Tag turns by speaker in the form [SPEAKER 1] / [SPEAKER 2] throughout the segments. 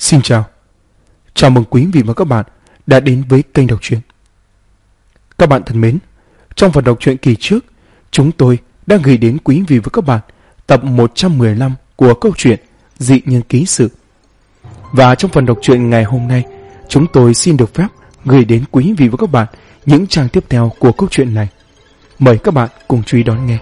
[SPEAKER 1] Xin chào. Chào mừng quý vị và các bạn đã đến với kênh đọc truyện. Các bạn thân mến, trong phần đọc truyện kỳ trước, chúng tôi đã gửi đến quý vị và các bạn tập 115 của câu chuyện Dị Nhân Ký Sự. Và trong phần đọc truyện ngày hôm nay, chúng tôi xin được phép gửi đến quý vị và các bạn những trang tiếp theo của câu chuyện này. Mời các bạn cùng chú ý đón nghe.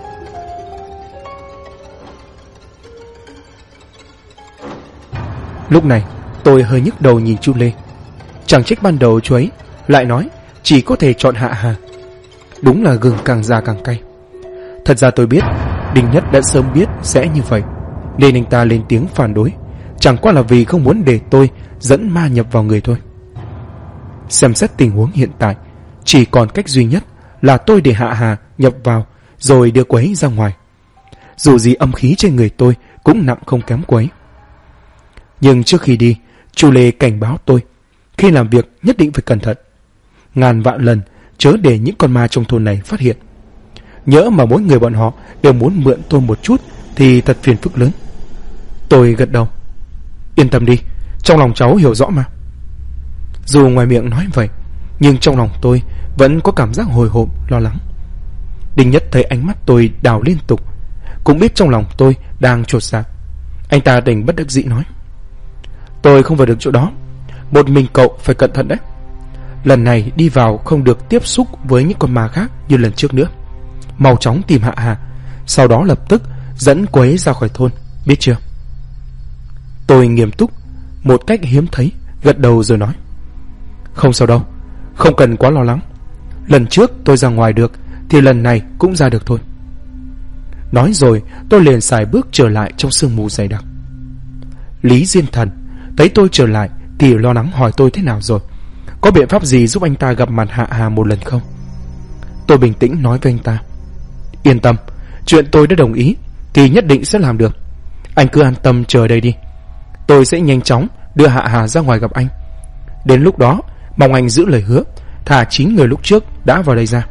[SPEAKER 1] Lúc này, tôi hơi nhức đầu nhìn Chu Lê. Chẳng trách ban đầu chú ấy lại nói chỉ có thể chọn Hạ Hà. Đúng là gừng càng già càng cay. Thật ra tôi biết Đinh Nhất đã sớm biết sẽ như vậy, nên anh ta lên tiếng phản đối, chẳng qua là vì không muốn để tôi dẫn ma nhập vào người thôi. Xem xét tình huống hiện tại, chỉ còn cách duy nhất là tôi để Hạ Hà nhập vào rồi đưa cô ấy ra ngoài. Dù gì âm khí trên người tôi cũng nặng không kém cô ấy. Nhưng trước khi đi, Chu Lê cảnh báo tôi khi làm việc nhất định phải cẩn thận. Ngàn vạn lần chớ để những con ma trong thôn này phát hiện. Nhỡ mà mỗi người bọn họ đều muốn mượn tôi một chút thì thật phiền phức lớn. Tôi gật đầu. Yên tâm đi, trong lòng cháu hiểu rõ mà. Dù ngoài miệng nói vậy, nhưng trong lòng tôi vẫn có cảm giác hồi hộp, lo lắng. Đinh Nhất thấy ánh mắt tôi đảo liên tục, cũng biết trong lòng tôi đang chột dạ. Anh ta đành bất đắc dĩ nói: Tôi không vào được chỗ đó, một mình cậu phải cẩn thận đấy. Lần này đi vào không được tiếp xúc với những con ma khác như lần trước nữa. Mau chóng tìm Hạ Hà, sau đó lập tức dẫn cô ấy ra khỏi thôn, biết chưa? Tôi nghiêm túc một cách hiếm thấy, gật đầu rồi nói: Không sao đâu, không cần quá lo lắng. Lần trước tôi ra ngoài được thì lần này cũng ra được thôi. Nói rồi tôi liền sải bước trở lại trong sương mù dày đặc. Lý Diên Thần thấy tôi trở lại thì lo lắng hỏi tôi thế nào rồi, có biện pháp gì giúp anh ta gặp mặt Hạ Hà một lần không? Tôi bình tĩnh nói với anh ta: Yên tâm, chuyện tôi đã đồng ý thì nhất định sẽ làm được. Anh cứ an tâm chờ đây đi, tôi sẽ nhanh chóng đưa Hạ Hà ra ngoài gặp anh. Đến lúc đó mong anh giữ lời hứa, thả 9 người lúc trước đã vào đây ra.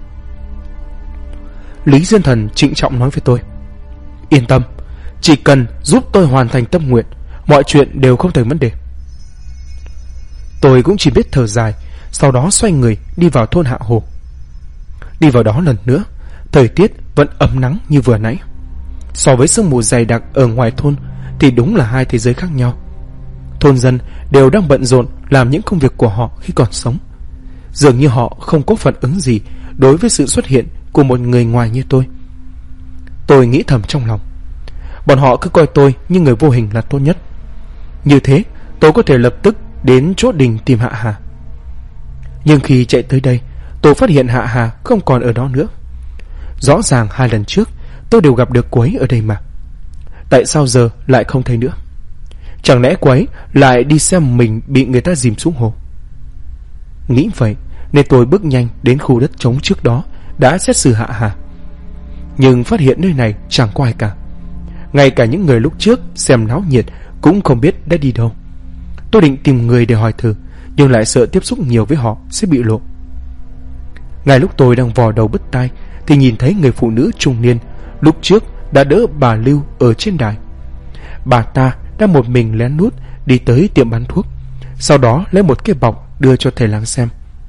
[SPEAKER 1] Lý Diên Thần trịnh trọng nói với tôi: Yên tâm, chỉ cần giúp tôi hoàn thành tâm nguyện, mọi chuyện đều không thành vấn đề. Tôi cũng chỉ biết thở dài, sau đó xoay người đi vào thôn Hạ Hồ. Đi vào đó lần nữa, thời tiết vẫn ấm nắng như vừa nãy. So với sương mù dày đặc ở ngoài thôn thì đúng là hai thế giới khác nhau. Thôn dân đều đang bận rộn làm những công việc của họ khi còn sống. Dường như họ không có phản ứng gì đối với sự xuất hiện của một người ngoài như tôi. Tôi nghĩ thầm trong lòng, bọn họ cứ coi tôi như người vô hình là tốt nhất. Như thế tôi có thể lập tức đến chỗ đình tìm Hạ Hà. Nhưng khi chạy tới đây, tôi phát hiện Hạ Hà không còn ở đó nữa. Rõ ràng 2 lần trước tôi đều gặp được cô ấy ở đây mà. Tại sao giờ lại không thấy nữa? Chẳng lẽ cô ấy lại đi xem mình bị người ta dìm xuống hồ? Nghĩ vậy nên tôi bước nhanh đến khu đất trống trước đó đã xét xử Hạ Hà. Nhưng phát hiện nơi này chẳng có ai cả. Ngay cả những người lúc trước xem náo nhiệt cũng không biết đã đi đâu. Tôi định tìm người để hỏi thử, nhưng lại sợ tiếp xúc nhiều với họ sẽ bị lộ. Ngay lúc tôi đang vò đầu bứt tai thì nhìn thấy người phụ nữ trung niên lúc trước đã đỡ bà Lưu ở trên đài. Bà ta đang một mình lén lút đi tới tiệm bán thuốc, sau đó lấy một cái bọc đưa cho thầy lang xem.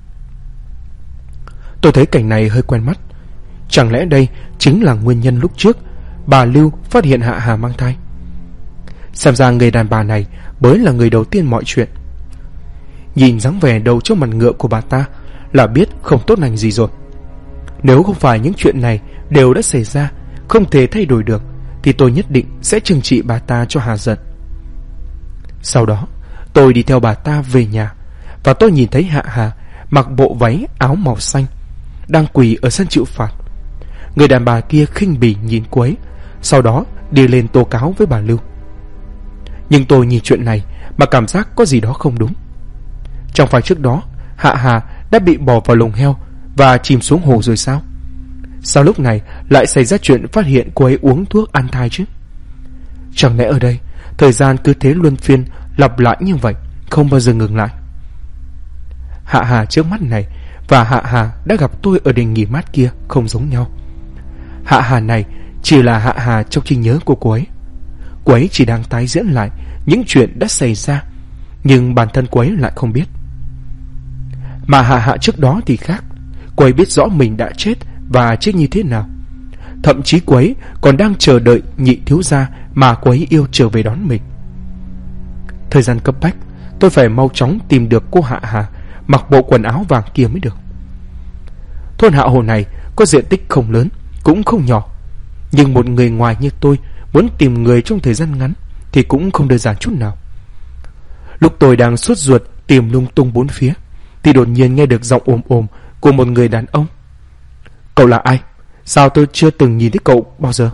[SPEAKER 1] Tôi thấy cảnh này hơi quen mắt. Chẳng lẽ đây chính là nguyên nhân lúc trước bà Lưu phát hiện Hạ Hà mang thai? Xem ra người đàn bà này mới là người đầu tiên mọi chuyện. Nhìn dáng vẻ đầu trâu mặt ngựa của bà ta là biết không tốt lành gì rồi. Nếu không phải những chuyện này đều đã xảy ra, không thể thay đổi được, thì tôi nhất định sẽ trừng trị bà ta cho hà giận. Sau đó tôi đi theo bà ta về nhà, và tôi nhìn thấy Hạ Hà mặc bộ váy áo màu xanh đang quỳ ở sân chịu phạt. Người đàn bà kia khinh bỉ nhìn cô ấy, sau đó đi lên tố cáo với bà Lưu. Nhưng tôi nhìn chuyện này mà cảm giác có gì đó không đúng. Chẳng phải trước đó Hạ Hà đã bị bỏ vào lồng heo và chìm xuống hồ rồi sao? Sao lúc này lại xảy ra chuyện phát hiện cô ấy uống thuốc an thai chứ? Chẳng lẽ ở đây thời gian cứ thế luân phiên lặp lại như vậy, không bao giờ ngừng lại? Hạ Hà trước mắt này và Hạ Hà đã gặp tôi ở đình nghỉ mát kia không giống nhau. Hạ Hà này chỉ là Hạ Hà trong trí nhớ của cô ấy. cô ấy chỉ đang tái diễn lại những chuyện đã xảy ra, nhưng bản thân cô ấy lại không biết. Mà Hạ Hạ trước đó thì khác. Cô ấy biết rõ mình đã chết và chết như thế nào. Thậm chí cô ấy còn đang chờ đợi nhị thiếu gia mà cô ấy yêu trở về đón mình. Thời gian cấp bách, tôi phải mau chóng tìm được cô Hạ Hà mặc bộ quần áo vàng kia mới được. Thôn Hạ Hồ này có diện tích không lớn, cũng không nhỏ, nhưng một người ngoài như tôi muốn tìm người trong thời gian ngắn thì cũng không đơn giản chút nào. Lúc tôi đang sốt ruột tìm lung tung bốn phía thì đột nhiên nghe được giọng ồm ồm của một người đàn ông. Cậu là ai? Sao tôi chưa từng nhìn thấy cậu bao giờ?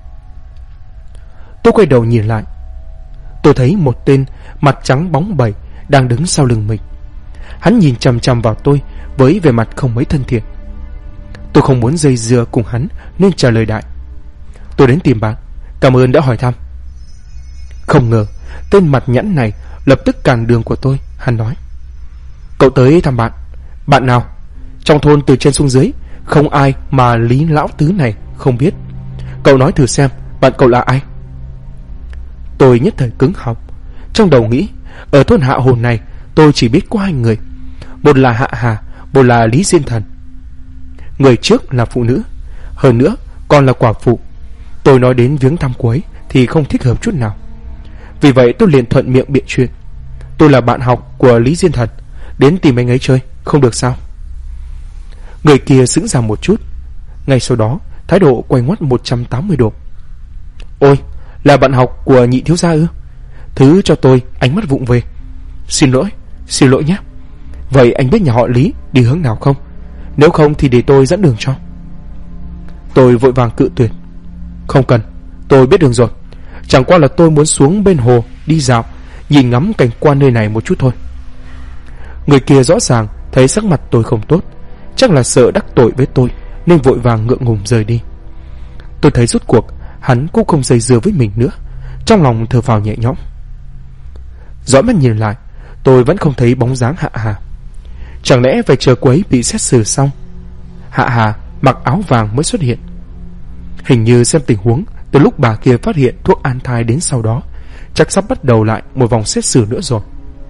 [SPEAKER 1] Tôi quay đầu nhìn lại. Tôi thấy một tên mặt trắng bóng bẩy đang đứng sau lưng mình. Hắn nhìn chằm chằm vào tôi với vẻ mặt không mấy thân thiện. Tôi không muốn dây dưa cùng hắn nên trả lời đại. Tôi đến tìm bạn, cảm ơn đã hỏi thăm. Không ngờ tên mặt nhẵn này lập tức cản đường của tôi. Hắn nói, cậu tới thăm bạn. Bạn nào? Trong thôn từ trên xuống dưới không ai mà Lý lão tứ này không biết. Cậu nói thử xem bạn cậu là ai? Tôi nhất thời cứng họng. Trong đầu nghĩ, ở thôn Hạ Hồ này tôi chỉ biết có hai người, một là Hạ Hà, một là Lý Diên Thần. Người trước là phụ nữ, hơn nữa còn là quả phụ. Tôi nói đến viếng thăm cô ấy thì không thích hợp chút nào. Vì vậy tôi liền thuận miệng biện chuyện. Tôi là bạn học của Lý Diên Thần, đến tìm anh ấy chơi, không được sao? Người kia sững ra một chút, ngay sau đó thái độ quay ngoắt 180 độ. Ôi, là bạn học của nhị thiếu gia ư? Thứ cho tôi ánh mắt vụng về. Xin lỗi nhé. Vậy anh biết nhà họ Lý đi hướng nào không? Nếu không thì để tôi dẫn đường cho. Tôi vội vàng cự tuyệt. Không cần, tôi biết đường rồi. Chẳng qua là tôi muốn xuống bên hồ đi dạo, nhìn ngắm cảnh quan nơi này một chút thôi. Người kia rõ ràng thấy sắc mặt tôi không tốt, chắc là sợ đắc tội với tôi nên vội vàng ngượng ngùng rời đi. Tôi thấy rốt cuộc hắn cũng không dây dưa với mình nữa, trong lòng thở phào nhẹ nhõm. Dõi mắt nhìn lại, tôi vẫn không thấy bóng dáng Hạ Hà. Chẳng lẽ phải chờ cô ấy bị xét xử xong, Hạ Hà mặc áo vàng mới xuất hiện? Hình như xem tình huống từ lúc bà kia phát hiện thuốc an thai đến sau đó, chắc sắp bắt đầu lại một vòng xét xử nữa rồi.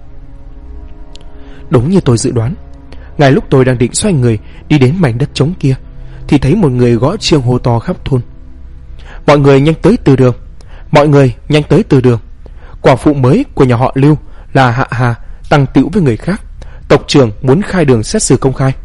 [SPEAKER 1] Đúng như tôi dự đoán, ngay lúc tôi đang định xoay người đi đến mảnh đất trống kia thì thấy một người gõ chiêng hô to khắp thôn. Mọi người nhanh tới từ đường, mọi người nhanh tới từ đường. Quả phụ mới của nhà họ Lưu là Hạ Hà tăng tĩu với người khác, tộc trưởng muốn khai đường xét xử công khai.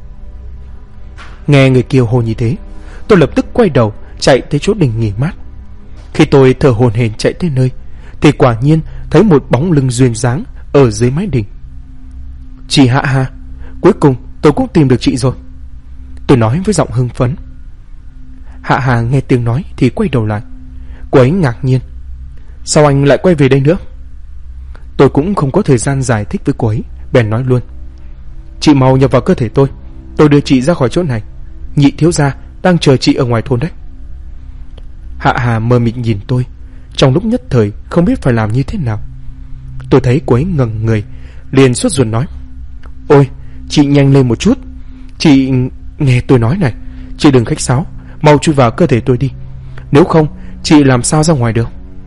[SPEAKER 1] Nghe người kia hô như thế, tôi lập tức quay đầu chạy tới chỗ đình nghỉ mát. Khi tôi thở hổn hển chạy tới nơi thì quả nhiên thấy một bóng lưng duyên dáng ở dưới mái đình. Chị Hạ Hà, cuối cùng tôi cũng tìm được chị rồi, tôi nói với giọng hưng phấn. Hạ Hà nghe tiếng nói thì quay đầu lại. Cô ấy ngạc nhiên, sao anh lại quay về đây nữa? Tôi cũng không có thời gian giải thích với cô ấy, bèn nói luôn. Chị mau nhập vào cơ thể tôi đưa chị ra khỏi chỗ này. Nhị thiếu gia đang chờ chị ở ngoài thôn đấy. Hạ Hà mờ mịt nhìn tôi, trong lúc nhất thời không biết phải làm như thế nào. Tôi thấy cô ấy ngẩng người, liền sốt ruột nói, ôi, chị nhanh lên một chút. Chị nghe tôi nói này, chị đừng khách sáo, mau chui vào cơ thể tôi đi, nếu không chị làm sao ra ngoài được.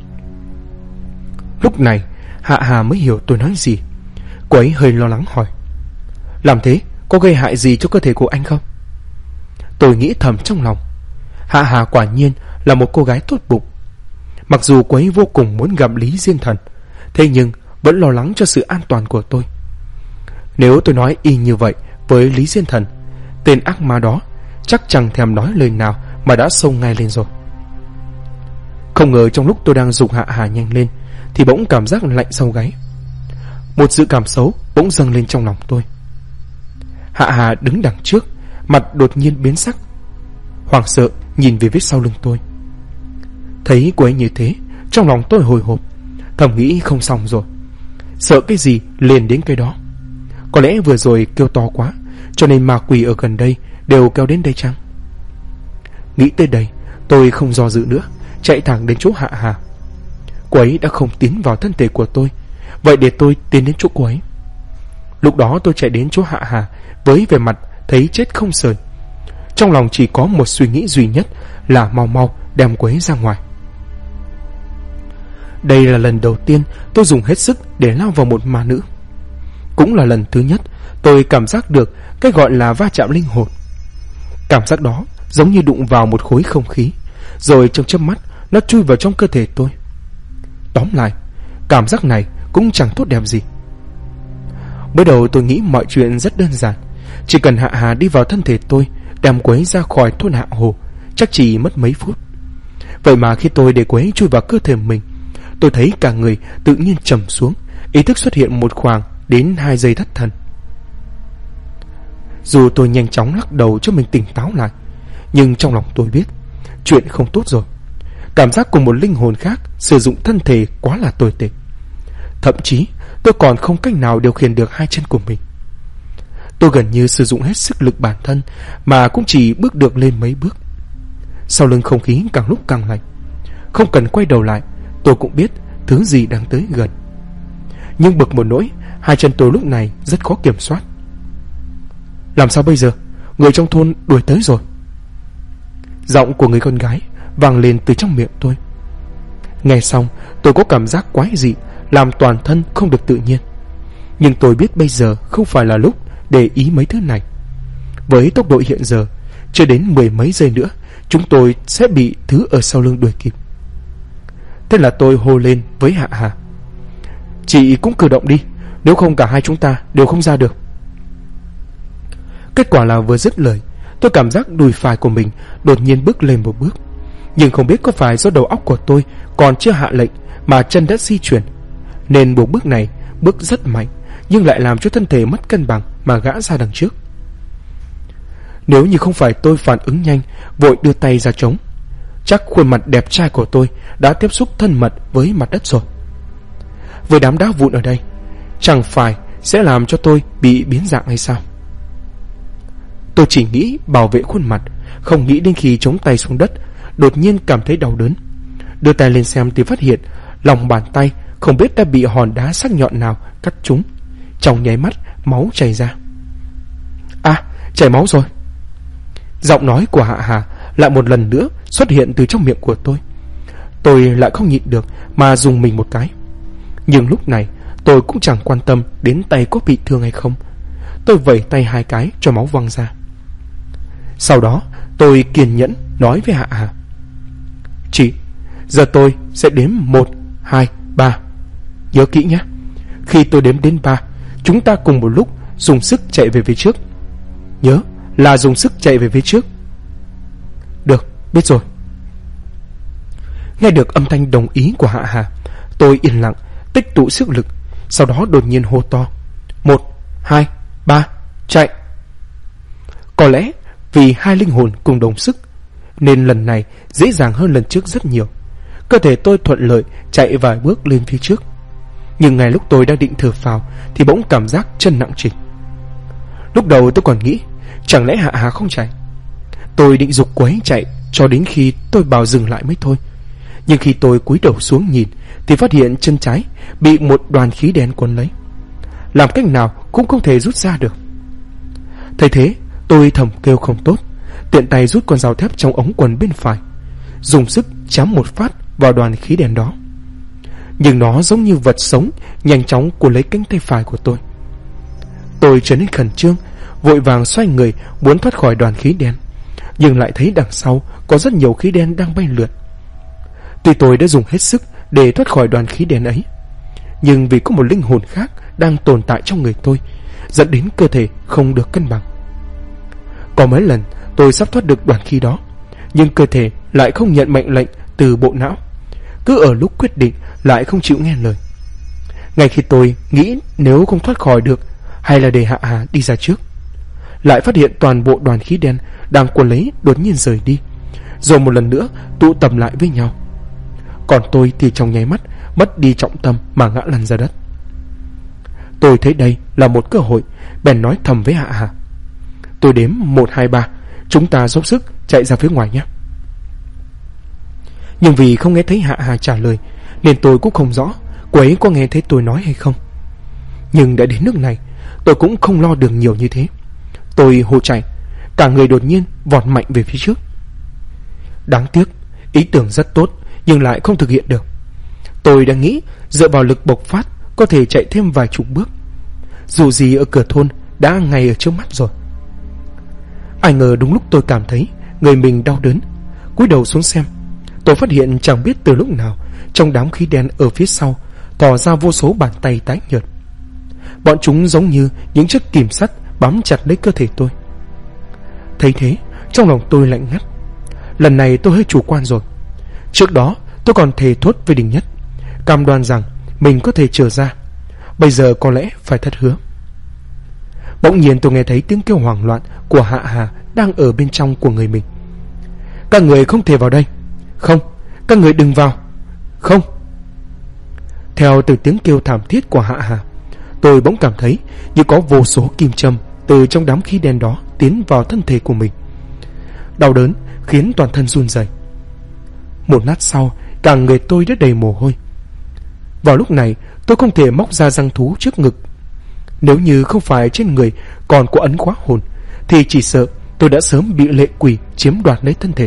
[SPEAKER 1] Lúc này Hạ Hà mới hiểu tôi nói gì. Cô ấy hơi lo lắng hỏi, làm thế có gây hại gì cho cơ thể của anh không? Tôi nghĩ thầm trong lòng, Hạ Hà quả nhiên là một cô gái tốt bụng. Mặc dù cô ấy vô cùng muốn gặp Lý Diên Thần, thế nhưng vẫn lo lắng cho sự an toàn của tôi. Nếu tôi nói y như vậy với Lý Diên Thần, tên ác ma đó chắc chẳng thèm nói lời nào mà đã xông ngay lên rồi. Không ngờ trong lúc tôi đang dục Hạ Hà nhanh lên thì bỗng cảm giác lạnh sau gáy. Một dự cảm xấu bỗng dâng lên trong lòng tôi. Hạ Hà đứng đằng trước, mặt đột nhiên biến sắc, hoảng sợ nhìn về phía sau lưng tôi. Thấy cô ấy như thế, trong lòng tôi hồi hộp, thầm nghĩ không xong rồi. Sợ cái gì liền đến cái đó. Có lẽ vừa rồi kêu to quá, cho nên ma quỷ ở gần đây đều kéo đến đây chăng? Nghĩ tới đây, tôi không do dự nữa, chạy thẳng đến chỗ Hạ Hà. Cô ấy đã không tiến vào thân thể của tôi, vậy để tôi tiến đến chỗ cô ấy. Lúc đó tôi chạy đến chỗ Hạ Hà với vẻ mặt thấy chết không sờn. Trong lòng chỉ có một suy nghĩ duy nhất là mau mau đem cô ấy ra ngoài. Đây là lần đầu tiên tôi dùng hết sức để lao vào một ma nữ. Cũng là lần thứ nhất tôi cảm giác được cái gọi là va chạm linh hồn. Cảm giác đó giống như đụng vào một khối không khí, rồi trong chớp mắt nó chui vào trong cơ thể tôi. Tóm lại, cảm giác này cũng chẳng tốt đẹp gì. Mới đầu tôi nghĩ mọi chuyện rất đơn giản, chỉ cần Hạ Hà đi vào thân thể tôi, đem cô ấy ra khỏi thôn Hạ Hồ, chắc chỉ mất mấy phút. Vậy mà khi tôi để cô ấy chui vào cơ thể mình, tôi thấy cả người tự nhiên trầm xuống, ý thức xuất hiện một khoảng đến 2 giây thất thần. Dù tôi nhanh chóng lắc đầu cho mình tỉnh táo lại, nhưng trong lòng tôi biết chuyện không tốt rồi. Cảm giác của một linh hồn khác sử dụng thân thể quá là tồi tệ. Thậm chí tôi còn không cách nào điều khiển được 2 chân của mình. Tôi gần như sử dụng hết sức lực bản thân mà cũng chỉ bước được lên mấy bước. Sau lưng không khí càng lúc càng lạnh. Không cần quay đầu lại, tôi cũng biết thứ gì đang tới gần. Nhưng bực một nỗi, 2 chân tôi lúc này rất khó kiểm soát. Làm sao bây giờ? Người trong thôn đuổi tới rồi. Giọng của người con gái vang lên từ trong miệng tôi. Nghe xong tôi có cảm giác quái dị, làm toàn thân không được tự nhiên. Nhưng tôi biết bây giờ không phải là lúc để ý mấy thứ này. Với tốc độ hiện giờ, chưa đến 10 mấy giây nữa chúng tôi sẽ bị thứ ở sau lưng đuổi kịp. Thế là tôi hô lên với Hạ Hà: Chị cũng cử động đi, nếu không cả hai chúng ta đều không ra được. Kết quả là vừa dứt lời, tôi cảm giác đùi phải của mình đột nhiên bước lên một bước. Nhưng không biết có phải do đầu óc của tôi còn chưa hạ lệnh mà chân đã di chuyển, nên buộc bước này bước rất mạnh, nhưng lại làm cho thân thể mất cân bằng mà gã ra đằng trước. Nếu như không phải tôi phản ứng nhanh, vội đưa tay ra chống, chắc khuôn mặt đẹp trai của tôi đã tiếp xúc thân mật với mặt đất rồi. Với đám đá vụn ở đây, chẳng phải sẽ làm cho tôi bị biến dạng hay sao? Tôi chỉ nghĩ bảo vệ khuôn mặt, không nghĩ đến khi chống tay xuống đất, đột nhiên cảm thấy đau đớn. Đưa tay lên xem thì phát hiện lòng bàn tay không biết đã bị hòn đá sắc nhọn nào cắt trúng. Trong nháy mắt máu chảy ra. À, chảy máu rồi. Giọng nói của Hạ Hà lại một lần nữa xuất hiện từ trong miệng của tôi. Tôi lại không nhịn được mà dùng mình một cái. Nhưng lúc này tôi cũng chẳng quan tâm đến tay có bị thương hay không. Tôi vẩy tay 2 cái cho máu văng ra. Sau đó tôi kiên nhẫn nói với Hạ Hà: Chị, giờ tôi sẽ đếm 1, 2, 3. Nhớ kỹ nhé. Khi tôi đếm đến 3, chúng ta cùng một lúc dùng sức chạy về phía trước. Nhớ là dùng sức chạy về phía trước. Được, biết rồi. Nghe được âm thanh đồng ý của Hạ Hà, tôi yên lặng tích tụ sức lực, sau đó đột nhiên hô to: 1, 2, 3, chạy. Có lẽ vì 2 linh hồn cùng đồng sức nên lần này dễ dàng hơn lần trước rất nhiều. Cơ thể tôi thuận lợi chạy vài bước lên phía trước. Nhưng ngay lúc tôi đang định thở phào thì bỗng cảm giác chân nặng trịch. Lúc đầu tôi còn nghĩ chẳng lẽ Hạ Hà không chạy. Tôi định giục cô ấy chạy cho đến khi tôi bảo dừng lại mới thôi. Nhưng khi tôi cúi đầu xuống nhìn thì phát hiện chân trái bị một đoàn khí đen quấn lấy, làm cách nào cũng không thể rút ra được. Thấy thế tôi thầm kêu không tốt, tiện tay rút con dao thép trong ống quần bên phải, dùng sức chém một phát vào đoàn khí đen đó. Nhưng nó giống như vật sống, nhanh chóng cuốn lấy cánh tay phải của tôi. Tôi trở nên khẩn trương, vội vàng xoay người muốn thoát khỏi đoàn khí đen, nhưng lại thấy đằng sau có rất nhiều khí đen đang bay lượn. Tuy tôi đã dùng hết sức để thoát khỏi đoàn khí đen ấy, nhưng vì có một linh hồn khác đang tồn tại trong người tôi, dẫn đến cơ thể không được cân bằng. Có mấy lần tôi sắp thoát được đoàn khí đó, nhưng cơ thể lại không nhận mệnh lệnh từ bộ não, cứ ở lúc quyết định lại không chịu nghe lời. Ngay khi tôi nghĩ nếu không thoát khỏi được, hay là để Hạ Hà đi ra trước, lại phát hiện toàn bộ đoàn khí đen đang cuốn lấy đột nhiên rời đi, rồi một lần nữa tụ tập lại với nhau. Còn tôi thì trong nháy mắt mất đi trọng tâm mà ngã lăn ra đất. Tôi thấy đây là một cơ hội, bèn nói thầm với Hạ Hà: Tôi đếm 1, 2, 3, chúng ta dốc sức chạy ra phía ngoài nhé. Nhưng vì không nghe thấy Hạ Hà trả lời nên tôi cũng không rõ cô ấy có nghe thấy tôi nói hay không. Nhưng đã đến nước này, tôi cũng không lo được nhiều như thế. Tôi hô chạy, cả người đột nhiên vọt mạnh về phía trước. Đáng tiếc, ý tưởng rất tốt nhưng lại không thực hiện được. Tôi đã nghĩ dựa vào lực bộc phát có thể chạy thêm vài chục bước. Dù gì ở cửa thôn đã ngay ở trước mắt rồi. Ai ngờ đúng lúc tôi cảm thấy người mình đau đớn, cúi đầu xuống xem, tôi phát hiện chẳng biết từ lúc nào trong đám khí đen ở phía sau tỏ ra vô số bàn tay tái nhợt. Bọn chúng giống như những chiếc kìm sắt bám chặt lấy cơ thể tôi. Thấy thế, trong lòng tôi lạnh ngắt. Lần này tôi hơi chủ quan rồi. Trước đó tôi còn thề thốt với Đình Nhất, cam đoan rằng mình có thể trở ra. Bây giờ có lẽ phải thất hứa. Bỗng nhiên tôi nghe thấy tiếng kêu hoảng loạn của Hạ Hà đang ở bên trong của người mình. Các người không thể vào đây. Không, các người đừng vào. Không. Theo từ tiếng kêu thảm thiết của Hạ Hà, tôi bỗng cảm thấy như có vô số kim châm từ trong đám khí đen đó tiến vào thân thể của mình. Đau đớn khiến toàn thân run rẩy. Một lát sau, cả người tôi đã đầy mồ hôi. Vào lúc này, tôi không thể móc ra răng thú trước ngực. Nếu như không phải trên người còn có ấn khóa hồn, thì chỉ sợ tôi đã sớm bị lệ quỷ chiếm đoạt lấy thân thể.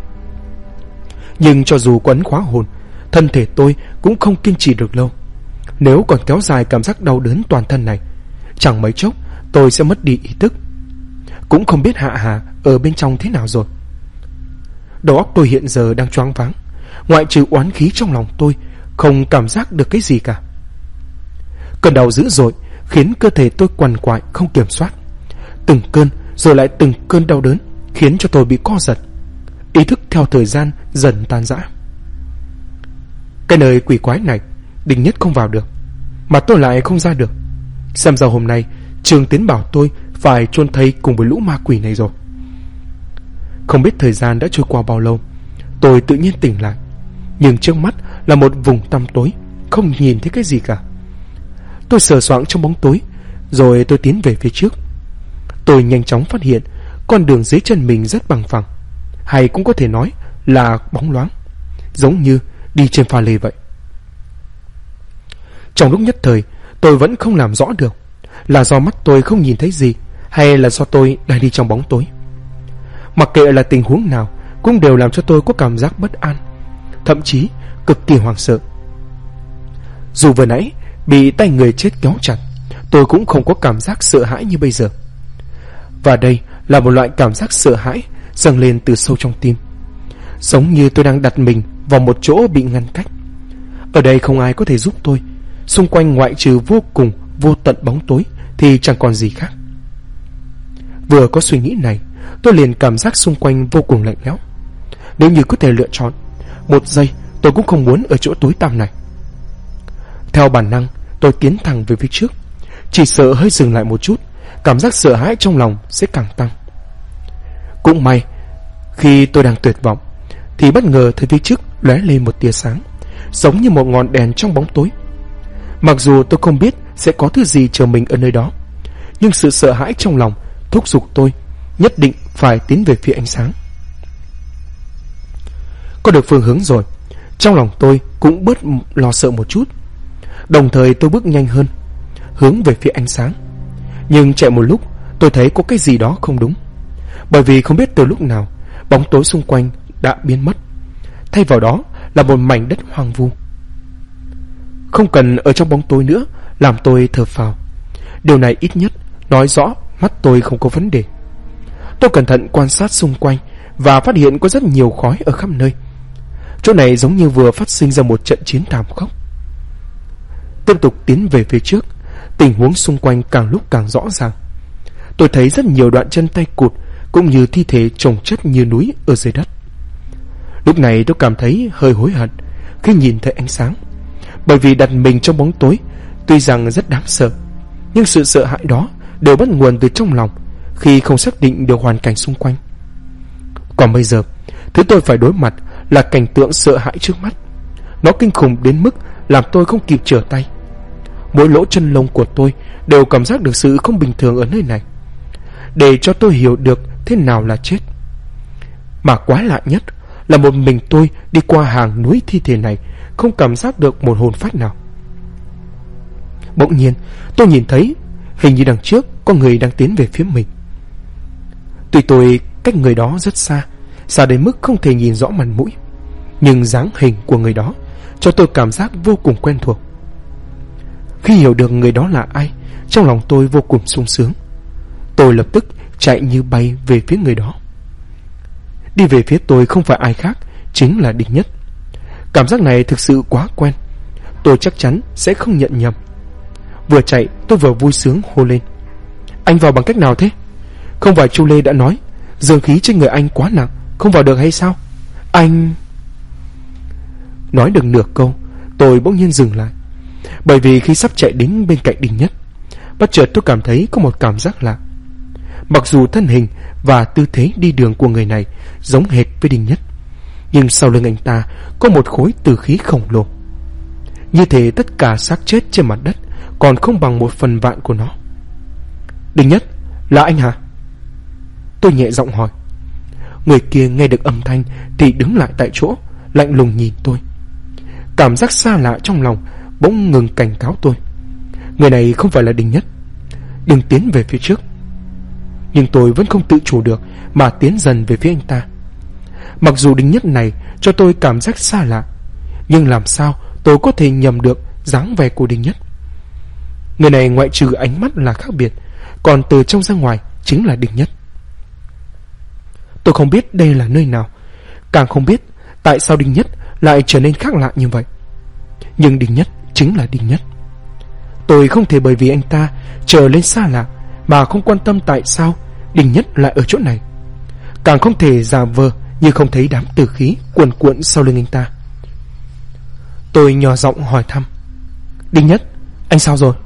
[SPEAKER 1] Nhưng cho dù có ấn khóa hồn, thân thể tôi cũng không kiên trì được lâu. Nếu còn kéo dài cảm giác đau đớn toàn thân này, chẳng mấy chốc tôi sẽ mất đi ý thức. Cũng không biết Hạ Hà ở bên trong thế nào rồi. Đầu óc tôi hiện giờ đang choáng váng. Ngoại trừ oán khí trong lòng tôi, không cảm giác được cái gì cả. Cơn đau dữ dội khiến cơ thể tôi quằn quại không kiểm soát. Từng cơn rồi lại từng cơn đau đớn khiến cho tôi bị co giật. Ý thức theo thời gian dần tan rã. Cái nơi quỷ quái này Đình Nhất không vào được, mà tôi lại không ra được. Xem ra hôm nay Trường Tiến bảo tôi phải chôn thây cùng với lũ ma quỷ này rồi. Không biết thời gian đã trôi qua bao lâu, tôi tự nhiên tỉnh lại. Nhưng trước mắt là một vùng tăm tối, không nhìn thấy cái gì cả. Tôi sờ soạng trong bóng tối, rồi tôi tiến về phía trước. Tôi nhanh chóng phát hiện con đường dưới chân mình rất bằng phẳng, hay cũng có thể nói là bóng loáng, giống như đi trên pha lê vậy. Trong lúc nhất thời, tôi vẫn không làm rõ được là do mắt tôi không nhìn thấy gì, hay là do tôi đang đi trong bóng tối. Mặc kệ là tình huống nào, cũng đều làm cho tôi có cảm giác bất an, thậm chí cực kỳ hoảng sợ. Dù vừa nãy bị tay người chết kéo chặt, tôi cũng không có cảm giác sợ hãi như bây giờ. Và đây là một loại cảm giác sợ hãi dâng lên từ sâu trong tim, giống như tôi đang đặt mình vào một chỗ bị ngăn cách. Ở đây không ai có thể giúp tôi. Xung quanh ngoại trừ vô cùng vô tận bóng tối thì chẳng còn gì khác. Vừa có suy nghĩ này, tôi liền cảm giác xung quanh vô cùng lạnh lẽo. Nếu như có thể lựa chọn, một giây tôi cũng không muốn ở chỗ tối tăm này. Theo bản năng, tôi tiến thẳng về phía trước. Chỉ sợ hơi dừng lại một chút, cảm giác sợ hãi trong lòng sẽ càng tăng. Cũng may, khi tôi đang tuyệt vọng, thì bất ngờ thấy phía trước lóe lên một tia sáng, giống như một ngọn đèn trong bóng tối. Mặc dù tôi không biết sẽ có thứ gì chờ mình ở nơi đó, nhưng sự sợ hãi trong lòng thúc giục tôi nhất định phải tiến về phía ánh sáng. Có được phương hướng rồi, trong lòng tôi cũng bớt lo sợ một chút. Đồng thời tôi bước nhanh hơn, hướng về phía ánh sáng. Nhưng chạy một lúc, tôi thấy có cái gì đó không đúng. Bởi vì không biết từ lúc nào, bóng tối xung quanh đã biến mất. Thay vào đó là một mảnh đất hoang vu. Không cần ở trong bóng tối nữa làm tôi thở phào. Điều này ít nhất nói rõ mắt tôi không có vấn đề. Tôi cẩn thận quan sát xung quanh và phát hiện có rất nhiều khói ở khắp nơi. Chỗ này giống như vừa phát sinh ra một trận chiến thảm khốc. Tiếp tục tiến về phía trước, tình huống xung quanh càng lúc càng rõ ràng. Tôi thấy rất nhiều đoạn chân tay cụt, cũng như thi thể chồng chất như núi ở dưới đất. Lúc này tôi cảm thấy hơi hối hận khi nhìn thấy ánh sáng. Bởi vì đặt mình trong bóng tối tuy rằng rất đáng sợ, nhưng sự sợ hãi đó đều bắt nguồn từ trong lòng, khi không xác định được hoàn cảnh xung quanh. Còn bây giờ, thứ tôi phải đối mặt là cảnh tượng sợ hãi trước mắt. Nó kinh khủng đến mức làm tôi không kịp trở tay. Mỗi lỗ chân lông của tôi đều cảm giác được sự không bình thường ở nơi này, để cho tôi hiểu được thế nào là chết. Mà quái lạ nhất là một mình tôi đi qua hàng núi thi thể này, không cảm giác được một hồn phách nào. Bỗng nhiên tôi nhìn thấy hình như đằng trước có người đang tiến về phía mình. Tuy tôi cách người đó rất xa, xa đến mức không thể nhìn rõ mặt mũi, nhưng dáng hình của người đó cho tôi cảm giác vô cùng quen thuộc. Khi hiểu được người đó là ai, trong lòng tôi vô cùng sung sướng. Tôi lập tức chạy như bay về phía người đó. Đi về phía tôi không phải ai khác, chính là Đinh Nhất. Cảm giác này thực sự quá quen, tôi chắc chắn sẽ không nhận nhầm. Vừa chạy tôi vừa vui sướng hô lên: Anh vào bằng cách nào thế? Không phải Chu Lê đã nói dương khí trên người anh quá nặng, không vào được hay sao? Anh... Nói được nửa câu, tôi bỗng nhiên dừng lại. Bởi vì khi sắp chạy đến bên cạnh Đinh Nhất, bất chợt tôi cảm thấy có một cảm giác lạ. Mặc dù thân hình và tư thế đi đường của người này giống hệt với Đinh Nhất, nhưng sau lưng anh ta có một khối tử khí khổng lồ. Như thể tất cả xác chết trên mặt đất còn không bằng 1/1000 của nó. Đinh Nhất, là anh hả? Tôi nhẹ giọng hỏi. Người kia nghe được âm thanh thì đứng lại tại chỗ, lạnh lùng nhìn tôi. Cảm giác xa lạ trong lòng bỗng ngừng cảnh cáo tôi. Người này không phải là Đinh Nhất, đừng tiến về phía trước. Nhưng tôi vẫn không tự chủ được mà tiến dần về phía anh ta. Mặc dù Đinh Nhất này cho tôi cảm giác xa lạ, nhưng làm sao tôi có thể nhầm được dáng vẻ của Đinh Nhất. Người này ngoại trừ ánh mắt là khác biệt, còn từ trong ra ngoài chính là Đinh Nhất. Tôi không biết đây là nơi nào, càng không biết tại sao Đinh Nhất lại trở nên khác lạ như vậy. Nhưng Đinh Nhất chính là Đinh Nhất. Tôi không thể bởi vì anh ta trở lên xa lạ mà không quan tâm tại sao Đinh Nhất lại ở chỗ này. Càng không thể giả vờ như không thấy đám tử khí cuồn cuộn sau lưng anh ta. Tôi nhỏ giọng hỏi thăm: Đinh Nhất, anh sao rồi?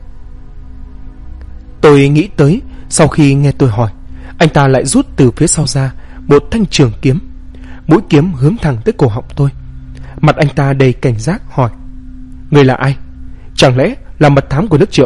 [SPEAKER 1] Tôi nghĩ tới sau khi nghe tôi hỏi, anh ta lại rút từ phía sau ra một thanh trường kiếm. Mũi kiếm hướng thẳng tới cổ họng tôi. Mặt anh ta đầy cảnh giác hỏi: Người là ai? Chẳng lẽ là mật thám của nước Triệu?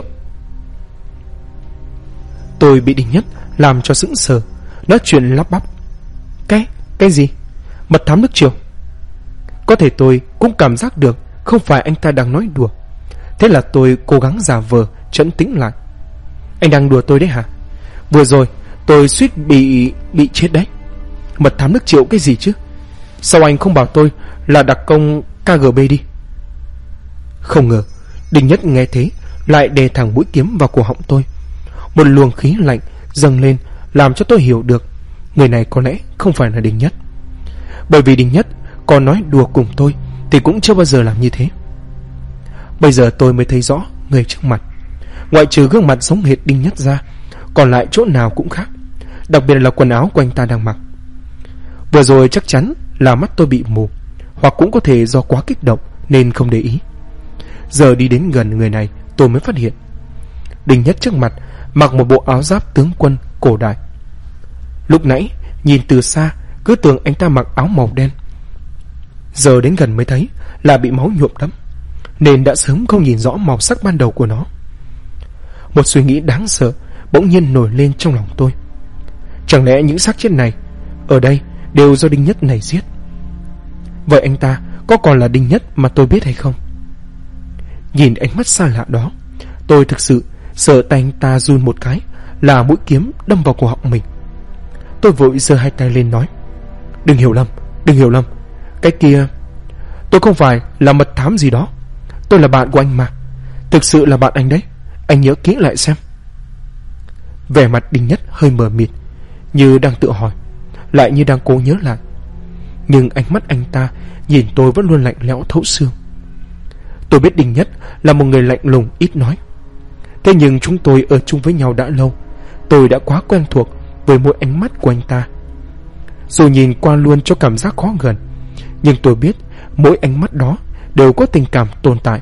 [SPEAKER 1] Tôi bị Đinh Nhất làm cho sững sờ, nói chuyện lắp bắp: Cái gì? Mật thám nước Triệu? Có thể tôi cũng cảm giác được không phải anh ta đang nói đùa. Thế là tôi cố gắng giả vờ trấn tĩnh lại. Anh đang đùa tôi đấy hả? Vừa rồi tôi suýt bị chết đấy. Mật thám nước Triệu cái gì chứ? Sao anh không bảo tôi là đặc công KGB đi? Không ngờ Đinh Nhất nghe thế lại đè thẳng mũi kiếm vào cổ họng tôi. Một luồng khí lạnh dâng lên làm cho tôi hiểu được người này có lẽ không phải là Đinh Nhất. Bởi vì Đinh Nhất còn nói đùa cùng tôi thì cũng chưa bao giờ làm như thế. Bây giờ tôi mới thấy rõ người trước mặt. Ngoại trừ gương mặt giống hệt Đinh Nhất ra, còn lại chỗ nào cũng khác. Đặc biệt là quần áo của anh ta đang mặc. Vừa rồi chắc chắn là mắt tôi bị mù, hoặc cũng có thể do quá kích động nên không để ý. Giờ đi đến gần người này tôi mới phát hiện Đinh Nhất trước mặt mặc một bộ áo giáp tướng quân cổ đại. Lúc nãy nhìn từ xa cứ tưởng anh ta mặc áo màu đen, giờ đến gần mới thấy là bị máu nhuộm đẫm, nên đã sớm không nhìn rõ màu sắc ban đầu của nó. Một suy nghĩ đáng sợ bỗng nhiên nổi lên trong lòng tôi. Chẳng lẽ những xác chết này ở đây đều do Đinh Nhất này giết? Vậy anh ta có còn là Đinh Nhất mà tôi biết hay không? Nhìn ánh mắt xa lạ đó, tôi thực sự sợ tay anh ta run một cái là mũi kiếm đâm vào cổ họng mình. Tôi vội giơ hai tay lên nói: Đừng hiểu lầm, cái kia tôi không phải là mật thám gì đó. Tôi là bạn của anh mà, thực sự là bạn anh đấy, anh nhớ kỹ lại xem. Vẻ mặt Đinh Nhất hơi mờ mịt, như đang tự hỏi, lại như đang cố nhớ lại. Nhưng ánh mắt anh ta nhìn tôi vẫn luôn lạnh lẽo thấu xương. Tôi biết Đinh Nhất là một người lạnh lùng ít nói. Thế nhưng chúng tôi ở chung với nhau đã lâu, tôi đã quá quen thuộc với mỗi ánh mắt của anh ta. Dù nhìn qua luôn cho cảm giác khó gần, nhưng tôi biết mỗi ánh mắt đó đều có tình cảm tồn tại.